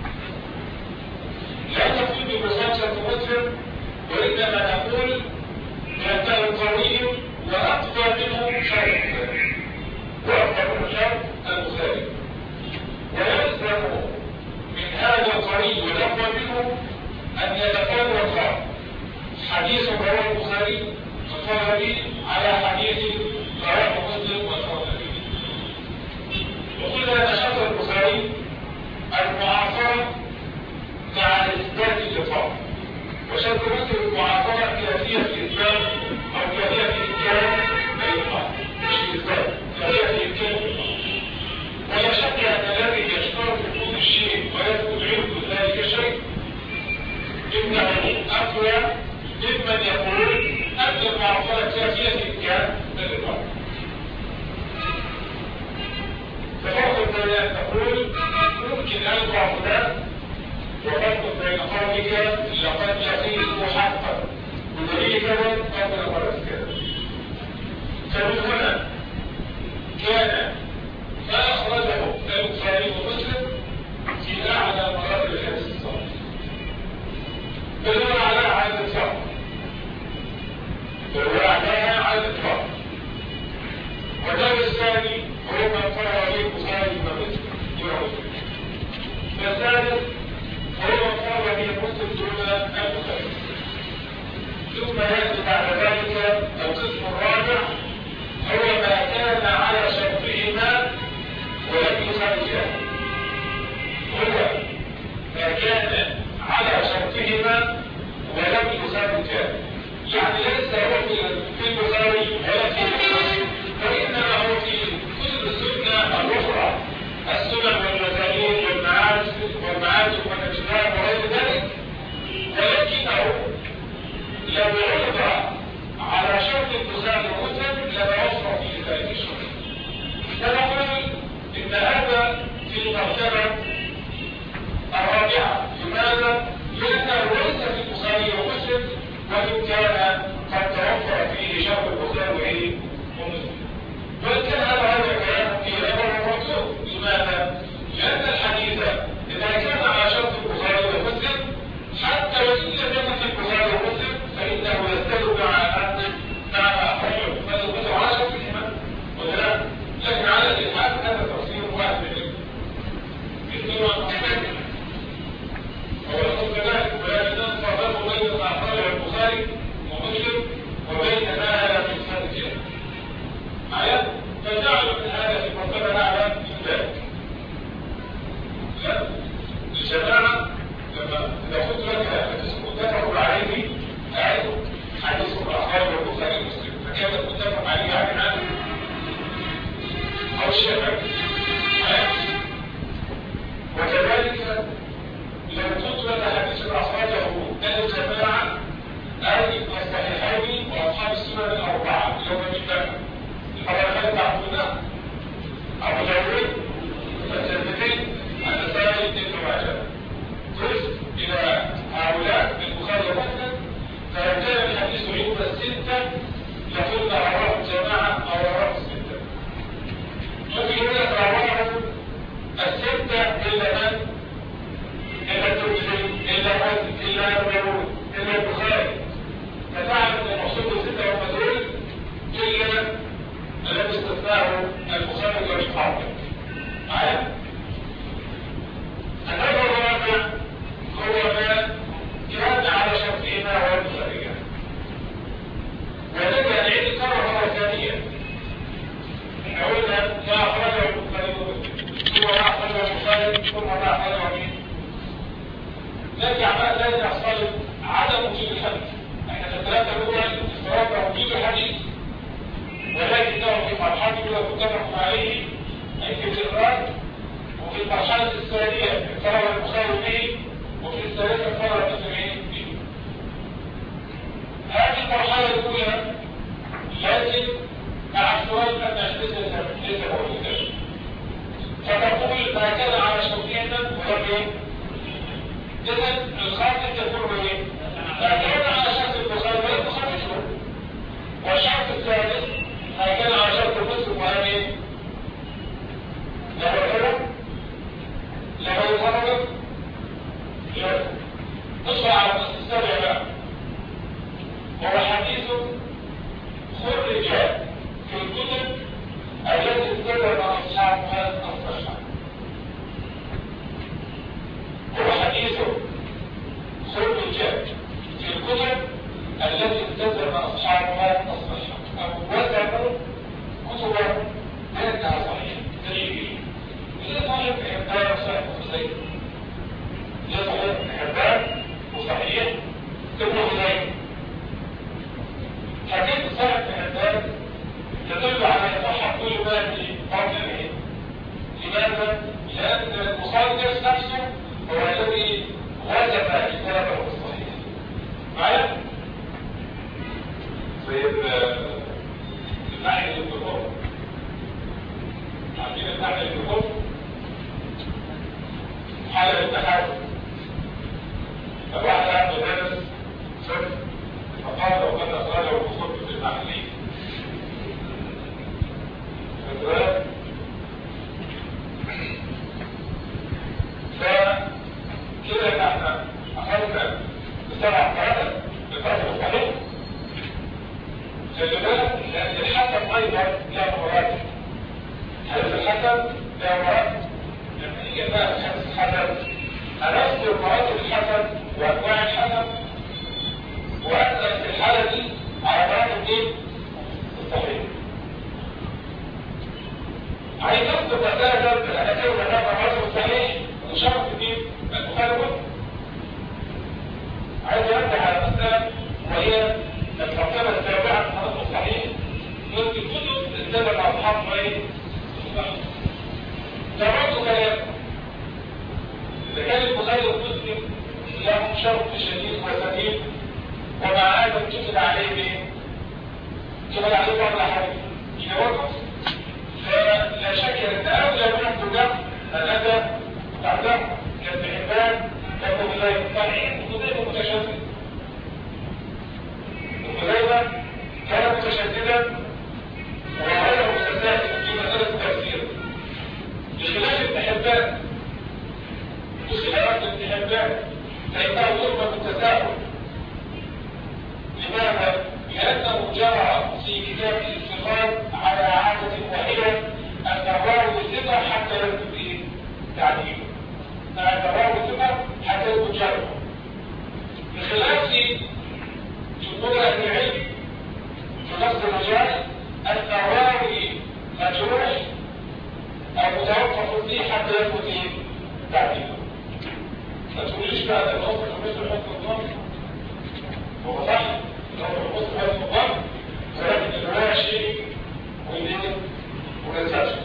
لا نقول ببساطة شرط مسلم، وإنما نقول بأنه قوي وأقوى منه شرط البخاري، وأقوى منه شرط البخاري. ويلزم من هذا القوي والأقوى منه أن يتفوق حديث رواه البخاري الطبري على حديث رواه مسلم والطبري. وقلنا أن شرط البخاري المعاصرة مع إثبات اللقاء، وشرط مسلم المعاصرة كافية الإثبات أو كافية الإمكان اللقاء، مش الإثبات، كافية الإمكان اللقاء. ولا شك أن الذي يشترط وجود الشيء ويثبت عنده ذلك الشيء إنه أقوى ممن يقول أن المعصرة كافية الإمكان اللقاء. ففرق بين أن تقول ممكن أن تعبد، وفرق بين قولك لقد يقين حقا ودليل كذا قبل مرض كذا. فمن هنا كان ما أخرجه البخاري ومسلم في أعلى مراتب الحديث الصحيح، بل هو أعلاها على الإطلاق، والدور الثاني هو ما قرأ عليه البخاري ومسلم دون مسلم. والثالث هو ما قرأ عليه مسلم دون البخاري. ثم يأتي بعد ذلك القسم الرابع هو ما كان على شرطهما ولم يخرجاه. هو ما كان على شرطهما ولم يخرجاه، يعني ليس هو في البخاري ولا في مسلم، وإنما هو في كتب السنة الأخرى، السنن والمسانيد والمعاجم والأجزاء وغير ذلك، ولكنه لو عرض على شرط البخاري ومسلم لما يصرف في ذلك الشرط. فنقول إن هذا في المرتبة الرابعة. لماذا؟ لأنه ليس في البخاري ومسلم، وإن كان قد توفر فيه شرط البخاري ومسلم. وإن كان هذا كلام في غير الموضوع. لماذا؟ لأن الحديث إذا كان على شرط البخاري ومسلم حتى وإن لم يكن في البخاري ومسلم فإنه يستدل مع أخرجه فيثبت على شرطهما ولا. لكن على الإلحاد هذا تفسير واحد منه ولكن كذلك ولكن فرقوا بين ما أخرجه البخاري ومسلم وبين ما لا يستند فيه معايا، فجعلوا من هذا في مرتبة أعلى من ذلك. لا الجماعة لما إذا قلت لك حديث متفق عليه أعرف حديث أخرجه البخاري ومسلم فكان متفق عليه عن عنه أو الشافعي. وكذلك لو قلت لك حديث أخرجه الجماعة أي الصحيحين وأصحاب السنن الأربعة يوم الجمعة الحديث عبدنا أبو داود والترمذي النسائي ابن ماجه قلت إلى هؤلاء البخاري ومسلم فلو كان الحديث عند الستة لقلنا رواه الجماعة أو رواه الستة. ممكن يقول رواه الستة إلا من؟ إلا الترمذي إلا أبو داود إلا البخاري. فتعلم أن المقصود الستة هم دول إلا الذي استثناه البخاري والإمام. معايا؟ النظر الرابع هو ما كان على شرطهما والبخاري. وذلك العلم كرر مرة ثانية. احنا قلنا ما أخرجه البخاري ثم ما أخرجه البخاري ثم ما أخرجه مين؟ نرجع بقى لا يحصل عدم وجود الحديث. احنا في الثلاثة الأولى افترضنا وجود الحديث، ولكنه في مرحلة الأولى متفق عليه أي في الإخراج، وفي المرحلة الثانية افترض البخاري به، وفي الثالثة افترض مسلم به. هذه المرحلة الأولى لكن مع افتراض أن الحديث ليس موجودا، فتقول ما كان على شرطهما ولم إذا الخاطئ يكون ايه؟ كان على شرط البخاري والبخاري شروط. والشرط الثالث كان على شرط مسلم وهي ايه؟ له الحلم له الفرق نصر على النص السابع بقى. هو حديث خرج في الكتب التي استدل أصحابها الصحة. هو حديث خرج في الكتب التي استدل أصحابها الصحة أو وزنوا كتبا لأنها صحيحة. دليل إذا صحيح بحبان وصحيح وصحيح إذا صحيح بحبان وصحيح ابن خزيمة. حديث صحيح بحبان تدل على صحة كل ما في قوله. لماذا؟ لأن المصنف نفسه هو الذي وجب كتابه الصحيح. معايا؟ طيب الناحية الدخول عارفين الناحية الدخول حالة التحرك. الواحد عنده درس صفر فقال لو كان أسرار الدخول في المحلي فكده احنا أخذنا بسبع قرارات بالفرق الصحيح. خلي بالك لأن الحكم أيضا له مراتب. حدث الحكم له مراتب. لما يجي بقى حدث الحكم هنذكر مراتب الحكم وأنواع الحكم وأسأل في الحالة دي على مراتب ايه؟ الصحيح. عايز اذكر مسألة الأساسية والنظر مراتب الصحيح وشرط في البخاري ومسلم. عايز أرجع على مسألة وهي المرتبة السابعة في المراتب الصحيح من الكتب استدل أصحاب ايه؟ ده برضه كلام. إذا كان البخاري ومسلم لهم شرط شديد وثقيل ومع هذا اتفق عليه ايه؟ اتفق عليه بعض الأحاديث يوقف. فلا شك ان اولى منه ده الادب بعده كالحبان كابن خزيمة. صحيح ابن خزيمة متشدد. ابن خزيمة كان متشددا وغير متساهل في مسألة التفسير بخلاف ابن حبان. بخلاف ابن حبان فإنه يرمى بالتساهل. لماذا؟ لأنه جرى في كتاب الاستخراج على عادة واحدة أن الراوي ثقة حتى يكتب إيه؟ تعديله. أن الراوي ثقة حتى يكتب جرحه. بخلاف جمهور أهل العلم في نفس المجال أن الراوي مجروح أو متوقف فيه حتى يكتب إيه؟ تعديله. ما تقوليش بقى أن الوصف مثل حكم الضابط. هو صح؟ لو الوصف حكم الضابط ولكن الرواية شيء وليه ونزاشه.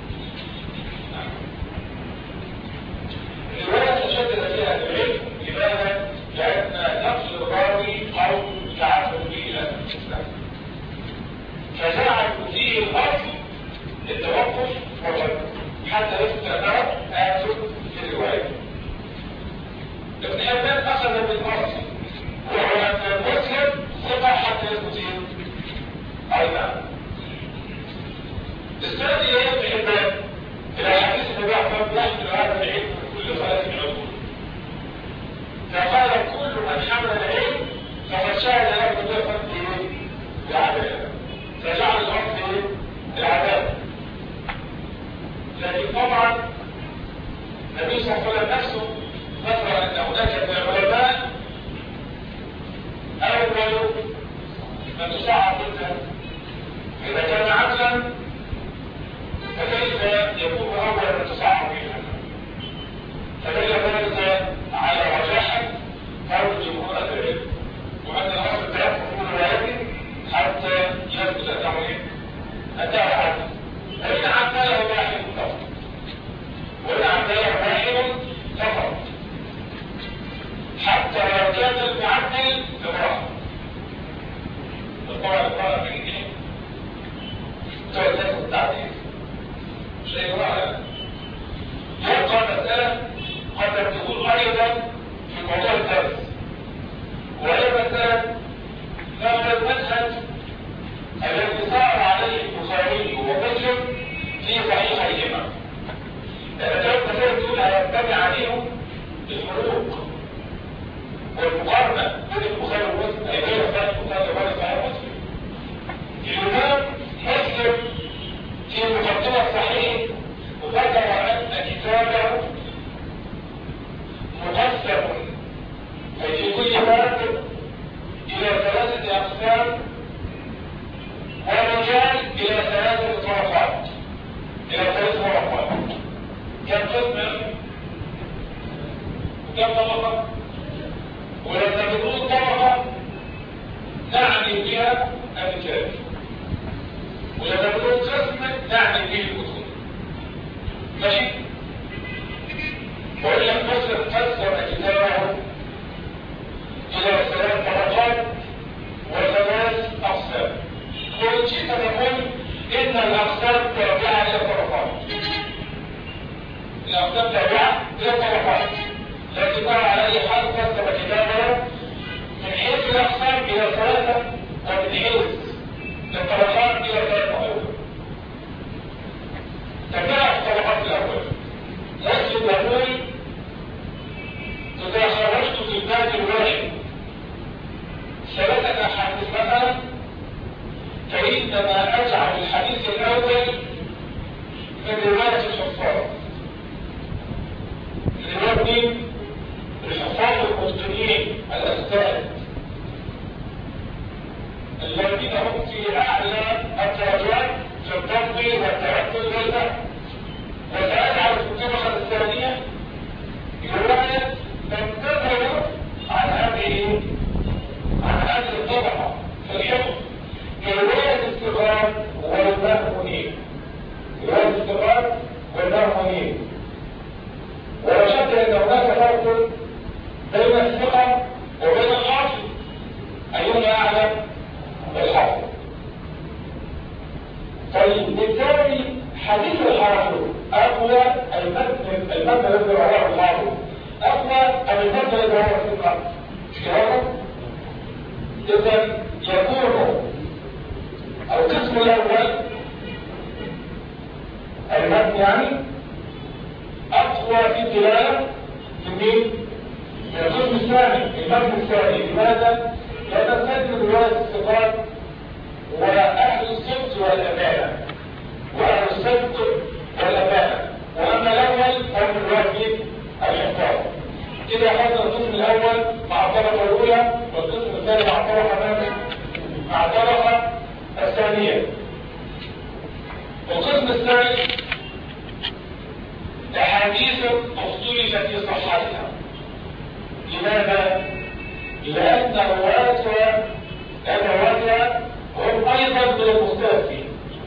الرواية تشدد فيها العلم. لماذا؟ لأن نفس الراوي أو تعبد به إلى الإسلام فجعلوا فيه الأصل التوقف والرد حتى يستمر آخر في الرواية. ابن حبان أخذ بالأصل وهو أن المسلم ثقة حتى يستطيع أيضا. السنة دي ابن حبان الأحاديث اللي بيحفظ يحمل هذا العلم من كل صلاة العلوم. فقال كل من حمل العلم فقد شهد له بالنصر بالعدالة فجعل الأصل العدالة. لكن طبعا النبي صلى الله عليه وسلم نفسه ذكر أن هناك من العلماء أول من تصعب منها إذا كان عدلا فكيف يكون أول من تصعب منها؟ فدل ذلك على رجاحة قول جمهور أهل العلم وأن الأصل التوقف من روايته حتى يثبت أنه أداه عدل. وإن عدله واحد فقط وإن عدله واحد فقط حتى لو كان المعدل امرأة. طبعا المرأة في الدين تؤسس التعديل شيء أقسام، والرجال إلى 3 طبقات، إلى 3 طبقات. كم قسم؟ وكم طبقة؟ ولما بنقول طبقة نعني بها الرجال، ولما بنقول قسم نعني به الأصول. ماشي؟ وإن لم قسم كتابه إلى 3 طبقات و3 أقسام. وإن شئت نقول إن الأقسام تابعة إلى الطبقات. الأقسام تابعة إلى الطبقات، لكنها على أي حال قسم كتابه من حيث الأقسام إلى 3 ومن حيث الطبقات إلى 3 أيضا. تابعة الطبقات الأول. لكن نقول إذا خرجت في الباب الواحد 3 أحاديث مثلا، فإنما أجعل الحديث الأول من رواية الحفاظ. رواية الحفاظ المتقنين الأسباب الذين هم في أعلى الدرجات في الضبط والتركز والفهم. وسأجعل في الطبقة الثانية رواية تنتظر عن هذه الطبقة في الحفظ كرواية الصغار والمأمونين. رواية الصغار والمأمونين. ولا شك أن هناك فرق بين الثقة وبين الحافظ. أيهما أعلى؟ الحافظ. طيب بالتالي حديث الحافظ أقوى المتن الذي رواه الحافظ أقوى المتن الذي رواه الثقة. مش كده؟ إذا يكون القسم الأول المتن يعني أقوى في الدلالة من مين؟ من القسم الثاني، المتن الثاني. لماذا؟ لأن تجد رواية الثقات وأهل الصدق والأمانة، وأهل الصدق والأمانة. وأما الأول فمن رواية الحفاظ. كده أخذنا القسم الأول مع الطبقة الأولى، والقسم الثاني مع الطبقة الثانية. القسم الثالث أحاديث اختلف في صحتها. لماذا؟ لأن رواتها هم أيضا من المختلفين،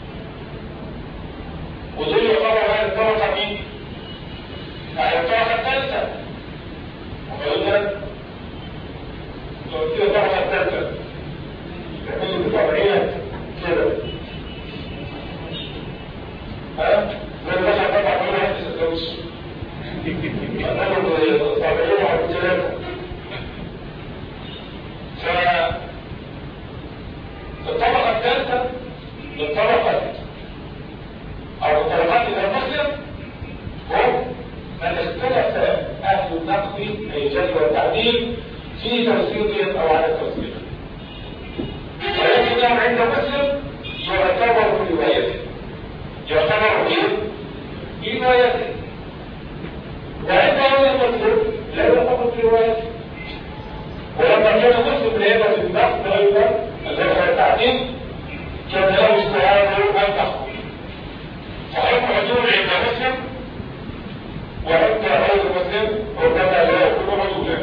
ودول يقرأوا هذه الطبقة مين؟ الطبقة الثالثة. وقالوا كده الطبقة الثالثة يعملوا بطبعيات كده. من البشر طبعا كل واحد يستوش يعملوا طبعيات على الثلاثة. فالطبقة الثالثة للطبقة أو الطبقات المسلم هم من اختلف أهل النقد أي الجرح والتعديل في توثيقهم أو على توثيقهم. ولكنهم عند مسلم يعتبر بروايته، بروايته. وعند غير مسلم لا يعتبر بروايته. ولما كان مسلم لهذا في النقد أيضا الجرح والتعديل كان له اجتهاد التحقيق. صحيح حضور عند مسلم وعند غير مسلم وكما لا يكون عضولا.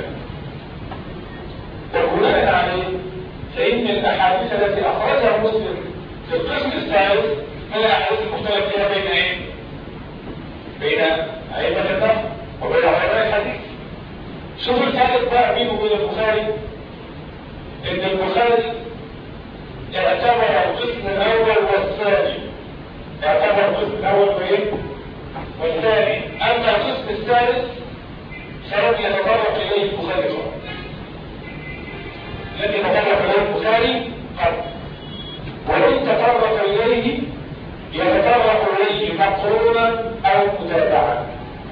وبناء عليه فإن الأحاديث التي أخرجها مسلم في القسم الثالث من الأحاديث المختلف فيها بين ايه؟ بين أئمة النقد وبين علماء الحديث. شوف الفارق بقى بينه وبين البخاري. إن البخاري يعتبر القسم الأول والثاني، يعتبر القسم الأول وايه؟ والثاني. أما القسم الثالث فلم يتطرق إليه البخاري فقط. الذي تطرق إليه البخاري قط، وإن تطرق إليه يتطرق إليه مقرونا أو متابعا.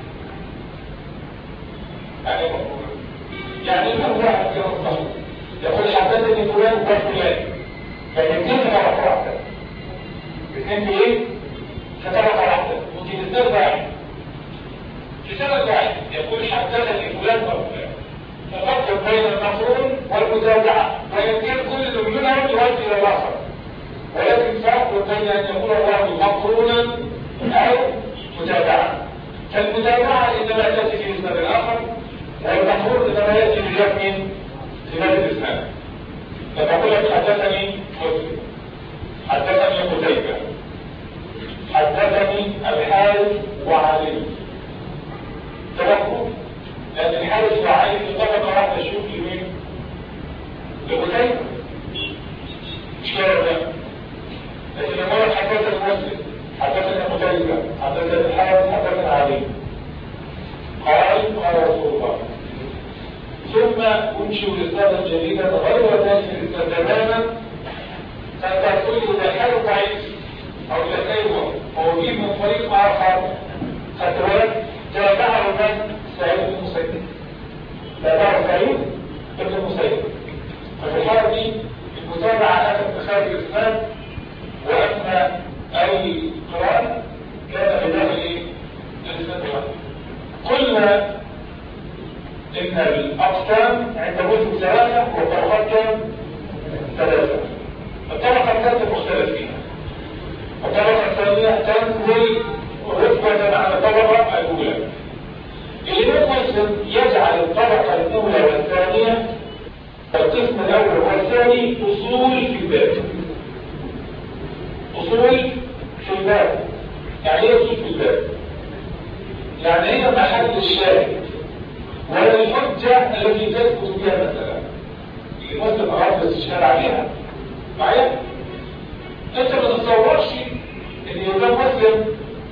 يعني من واحد كده الصحيح يقول حدثني فلان وفلان، فالاثنين في طبقة واحدة. الاثنين في ايه؟ في طبقة واحدة. ممكن الثالث واحد. في سند واحد يقول حدثني فلان وفلان. ففرق بين المقرون والمتابعة، ويمكن كل منهم
هقول لك حدثني مسلم، حدثني قتيبة، حدثني الحارث وعلي. تذكروا لأن الحارث وعلي في طبقة واحدة شوف لمين؟ لقتيبة. مش كده ده؟ لكن لما حدثني مسلم، حدثني قتيبة، حدثني الحارث، حدثني علي، قال رسول الله. ثم انشئ الاسلام الجديد غير ذلك الاسلام تماما، فتقول اذا كان ضعيف او تسيبه هو يجيب من طريق اخر فتولد تابعه من سعيد بن المسيب، تابعه سعيد بن المسيب. ففي الحاله دي المتابعه اخذ بخارج الاسلام، واما اي قران كان في داخل الاسلام الواحد. قلنا إن الأقسام عند مسلم ثلاثة والطبقات كم؟ ثلاثة. الطبقة الثالثة مختلف فيها. الطبقة الثانية تنزل رتبة على الطبقة الأولى. الإمام مسلم يجعل الطبقة الأولى والثانية القسم الأول والثاني أصول في الباب. أصول في الباب. يعني إيه أصول في الباب؟ يعني هي محل الشاهد وهي الحجة التي تثبت بها مثلا المسلم أراد الاستشهاد عليها معايا؟ أنت ما تتصورش إن الإمام مسلم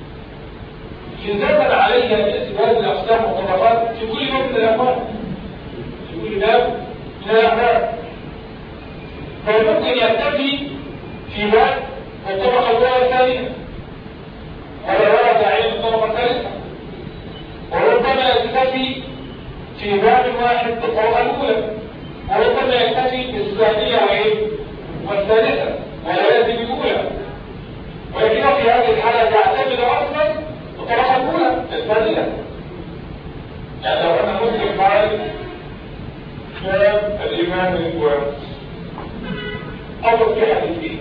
يلزم عليها باعتبار الأقسام والطبقات في كل باب من الأبواب، في كل باب من الأبواب. فممكن يكتفي في باب والطبقة الأولى والثانية، ولا ورد عليه الطبقة الثالثة، وربما يكتفي في باب واحد بالطبقة الأولى، وربما يكتفي بالثانية والثالثة ولا يأتي بالأولى. ولكن في هذه الحالة يعتمد أصلا بالطبقة الأولى الثانية. يعني لو أنا مسلم قال كلام الإمام الإمام أضرب في حديثين: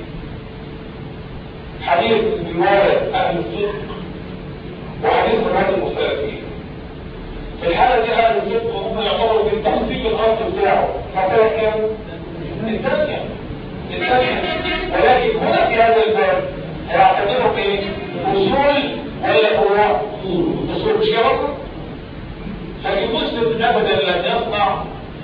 حديث رواية أهل الصدق وحديث رواية المختلفين. في الحالة دي أهل الصدق هم يعتبروا بالتحصيل الأرض بتاعه مرتبة كام؟ الثانية. ولكن هنا في هذا الباب هيعتبروا ايه؟ أصول ولا فروع؟ أصول مش كده؟ لكن مسلم أبدا لن يصنع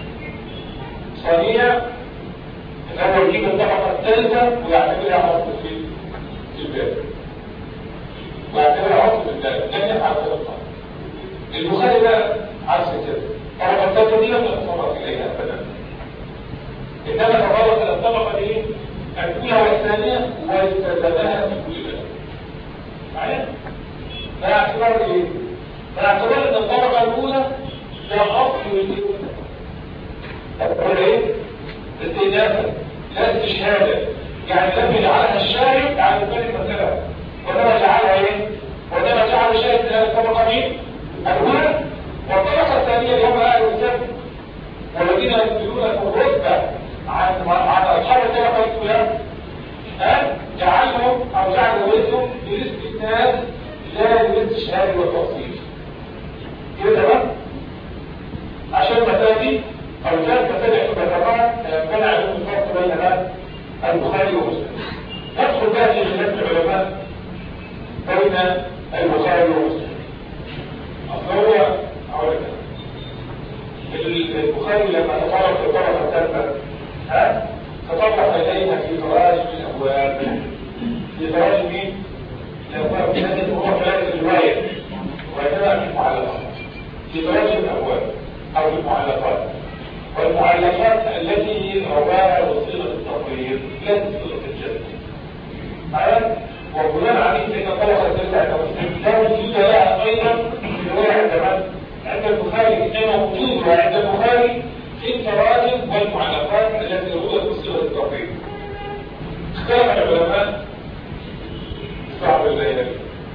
صنيع هو يجيب الطبقة الثالثة ويعتبرها عصر في الباب، ويعتبرها عصر في الباب، لن يفعل ذلك. البخاري بقى عكس كده، الطبقة الثالثة دي لم يتطرق إليها أبدا، إنما تطرق إلى الطبقة دي الأولى والثانية واستخدمها في كل باب. معايا؟ ده اعتبار إيه؟ ده اعتبار إن الطبقة الأولى ده أصل للأولى. تقول إيه؟ استئنافا لا استشهادا، يعني لم يجعلها الشاهد على الثاني مثلا، وإنما جعلها إيه؟ وإنما جعل الشاهد من الطبقة مين؟ الأولى. والطبقة الثانية اللي هم أهل السبت والذين ينزلون في الرتبة عن أصحاب الطبقة الأولى جعلهم أو جعلوا وزنهم بالاستئناف لا بالاستشهاد والتفصيل. كده تمام؟ عشان المسائل أو كانت مسائل احتمالها كان عليهم الفرق بين البخاري ومسلم. ندخل بقى في خلاف العلماء بين البخاري ومسلم. أصل هو أقول لك البخاري لما تطرق في الطبقة الثالثة تطرق إليها في تراجم الأبواب، في تراجم مين؟ الأبواب التي تطرق لها الرواية وإنما في المعلقات، في تراجم الأبواب أو في المعلقات. والمعلقات التي رواها بصيغة التقرير لا بصيغة الجزم. معايا؟ وبناء عليه فإن الطبقة الثالثة لا وجود لها أيضا في رواية عند البخاري، إنما وجودها عند البخاري في التراجم والمعلقات التي روت بصيغة التقرير. اختلف العلماء صعب الليالي.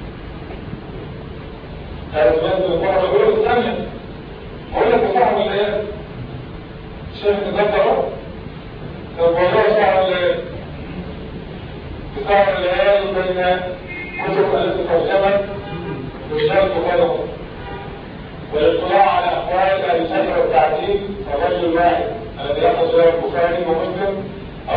هذا السؤال المرة الأولى والثانية. أقول لك صعب الليالي. شايف تذكروا؟ لو والله صعب الليالي. صعب الليالي بين كتب التي ترجمت رجال البخاري والاطلاع على أقوال أهل الشرع والتعديل الرجل الواحد الذي يأخذ رواية البخاري ومسلم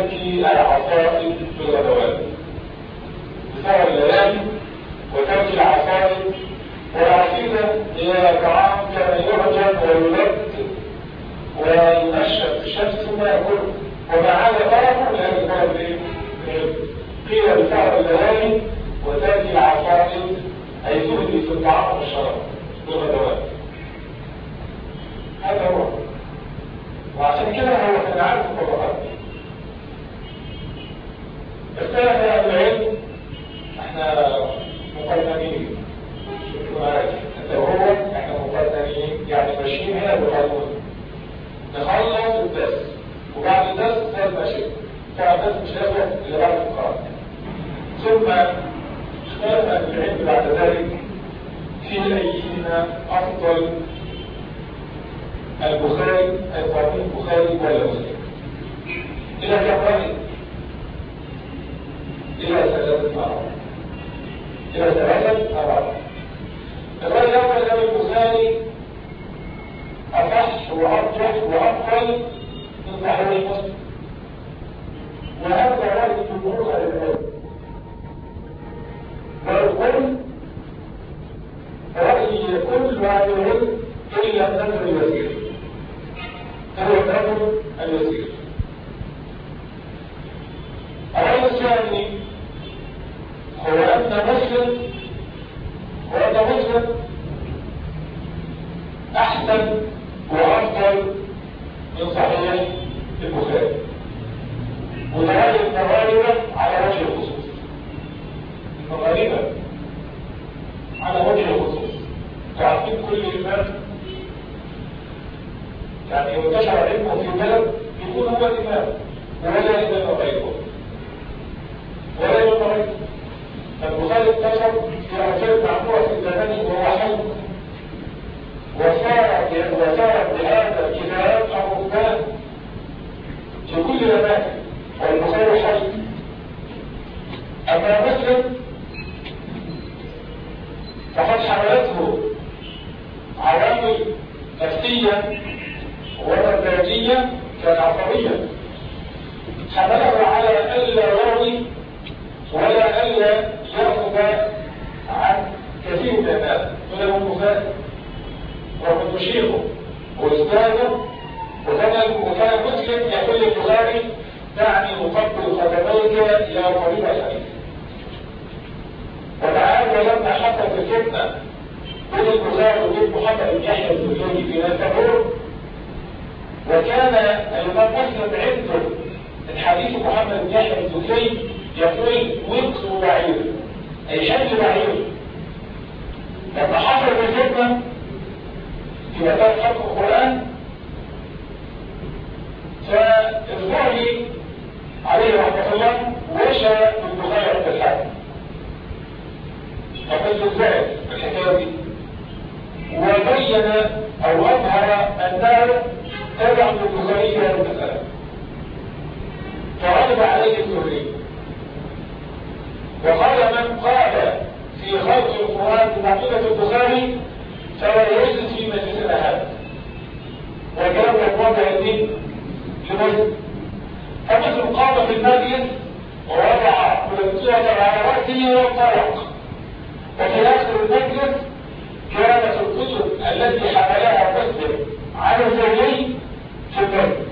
وترك العصائب في الغدوات، بسهر الليالي وترك العصائب. والعقيدة هي طعام كان يعجب ويلد وينشف في الشمس ثم يأكله، وما عاد طرفه لهذا الطرف قيل بسهر الليالي وترك العصائب أي تهدي في الطعام والشراب والغدوات. هذا هو، وعشان كده هو كان عارف الطبقات. اختلف أهل العلم، احنا مقدمين شوفوا معاك انت وهو، احنا مقدمين يعني ماشيين هنا بقانون نخلص الدرس وبعد الدرس زي ما شئت، فالدرس مش هيخلص الا بعد القراءة. ثم اختلف أهل العلم بعد ذلك في أيهما أفضل، البخاري صحيح البخاري ولا مسلم؟ إلى كم رأي؟ إلى 3 آراء. إلى 3 آراء. الرأي الأول أن البخاري أصح وأرجح وأفضل من صحيح مسلم، وهذا رأي جمهور أهل العلم. والقول رأي كل أهل العلم إلا النذر اليسير، هو النذر اليسير. الرأي الثاني هو أن مسلم أحسن وأفضل من صحيح البخاري، وهذه المغاربة على وجه الخصوص. المغاربة على وجه الخصوص، تعرفين كل إمام يعني انتشر علمه في بلد يكون هو الإمام ولا إمام غيره ولا إمام غيره. البخاري انتشر في أرجاء معمورة في زمانه وهو حي، وصار بهذا الكتاب الرهبان في كل الأماكن، والبخاري حي. أما مسلم فقد حملته عوامل نفسية ومزاجية كالعصبية، حمله على ألا يروي ولا ألا يأخذ عن كثير من الناس من البخاري ومن مشيخه وأستاذه. وكان مسلم يقول للبخاري دعني أقبل قدميك يا طبيب الحديث. وتعالى لما حصلت الفتنة بين البخاري وبين محمد بن يحيى الزهري في نيسابور، وكان الإمام مسلم عنده من حديث محمد بن يحيى الزهري يقول وقت بعير أي حمل بعير. لما حصل الفتنة في مكان خلق القرآن، فالزهري عليه رحمة الله وشى بالبخاري عند الحاكم، فقلت ازاي الحكاية دي، وبين أو أظهر أنه تبع بالبخاري في هذه المسألة، فغلب عليه الزهري. وقال من قال في خلق القرآن بمعقيدة البخاري فلا يجلس في مجلسنا هذا، وكان يتوضع الدين لمسلم. فمسلم قام في المجلس ووضع ملبسة على رأسه وانطلق، وفي آخر المجلس كانت الكتب التي حملها مسلم على الزهري في المجلس.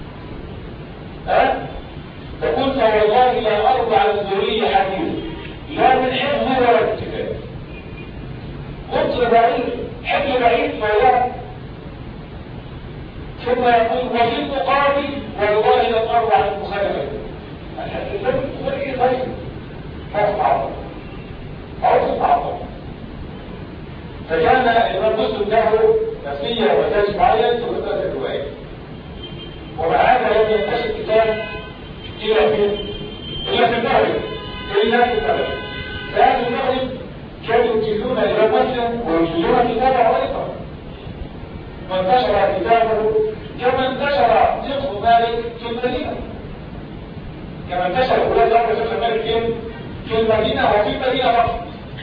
فقلت والله لا أرضى على الزهري حديث لا من حفظه ولا من كتاب. قلت بعيد حفظ بعيد فلا. ثم يقول وفي المقابل والله لم أرضى على البخاري. الحديث البخاري غير فوق عظم أو عظم. فكان الإمام مسلم له نفسية ومزاج معين في مسألة الرواية، ومع هذا لم ينتشر الكتاب إلا في المغرب فأهل المغرب كانوا يجلون الإمام مسلم ويجلون كتابه أيضا، وانتشر كتابه كما انتشر فقه مالك في المدينة، كما انتشر ولاد أمر فقه مالك في المدينة وفي المدينة فقط.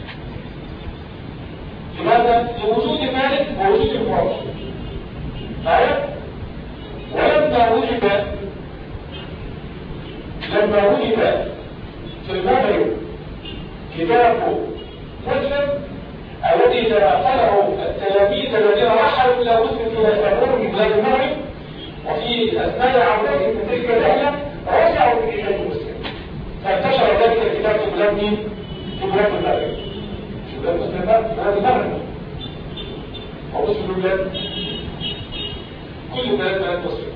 لماذا؟ لوجود مالك ووجود الموضوع معايا؟ ولما وجد لما ولد في المغرب كتاب مسلم الذي تناقله التلاميذ الذين رحلوا الى مسلم الى سابور من بلاد المغرب، وفي اثناء عودتهم من تلك الليله رجعوا بكتاب مسلم، فانتشر ذلك الكتاب في بلاد مين؟ في بلاد المغرب. في بلاد مسلم في بلاد المغرب ومسلم بلاد كل بلاد مسلم.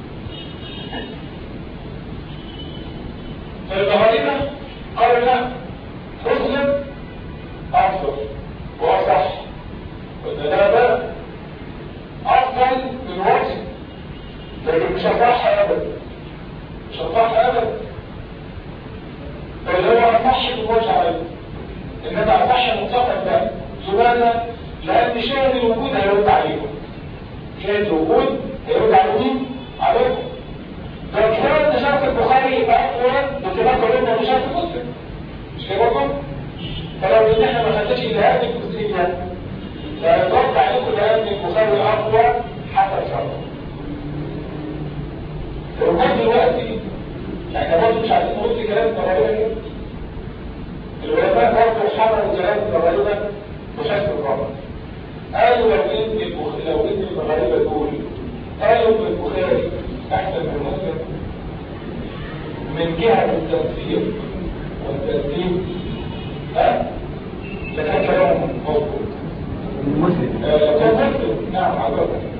فالمغاربه قالوا لا، مسلم افضل واصح، والدلالة افضل من وجه، لكن مش هصح ابدا، مش هصح ابدا، بل هو اصح من وجه عليه، انما اصح مطلقا ده. لماذا؟ لان شاهد الوجود هيرد عليكم، شاهد الوجود هيرد على مين؟ عليكم. لو كان شرط البخاري اقوى باتفاق قلنا من شرط مسلم، مش كده برضه؟ فلو ان احنا ما خدناش الى هذه الجزئيه فيتوقع عليكم لان البخاري اقوى حسب شرطه. الرجال دلوقتي احنا برضه مش عايزين نقول في كلام الضرائب، العلماء برضه حملوا كلام الضرائب بشكل رابع. قالوا لو ان المغاربه دول قالوا ان البخاري احسن من مسلم من جهه التنفيذ والترتيب، لكن كلامهم مظبوط. مسلم كان مسلم، نعم حضرتك.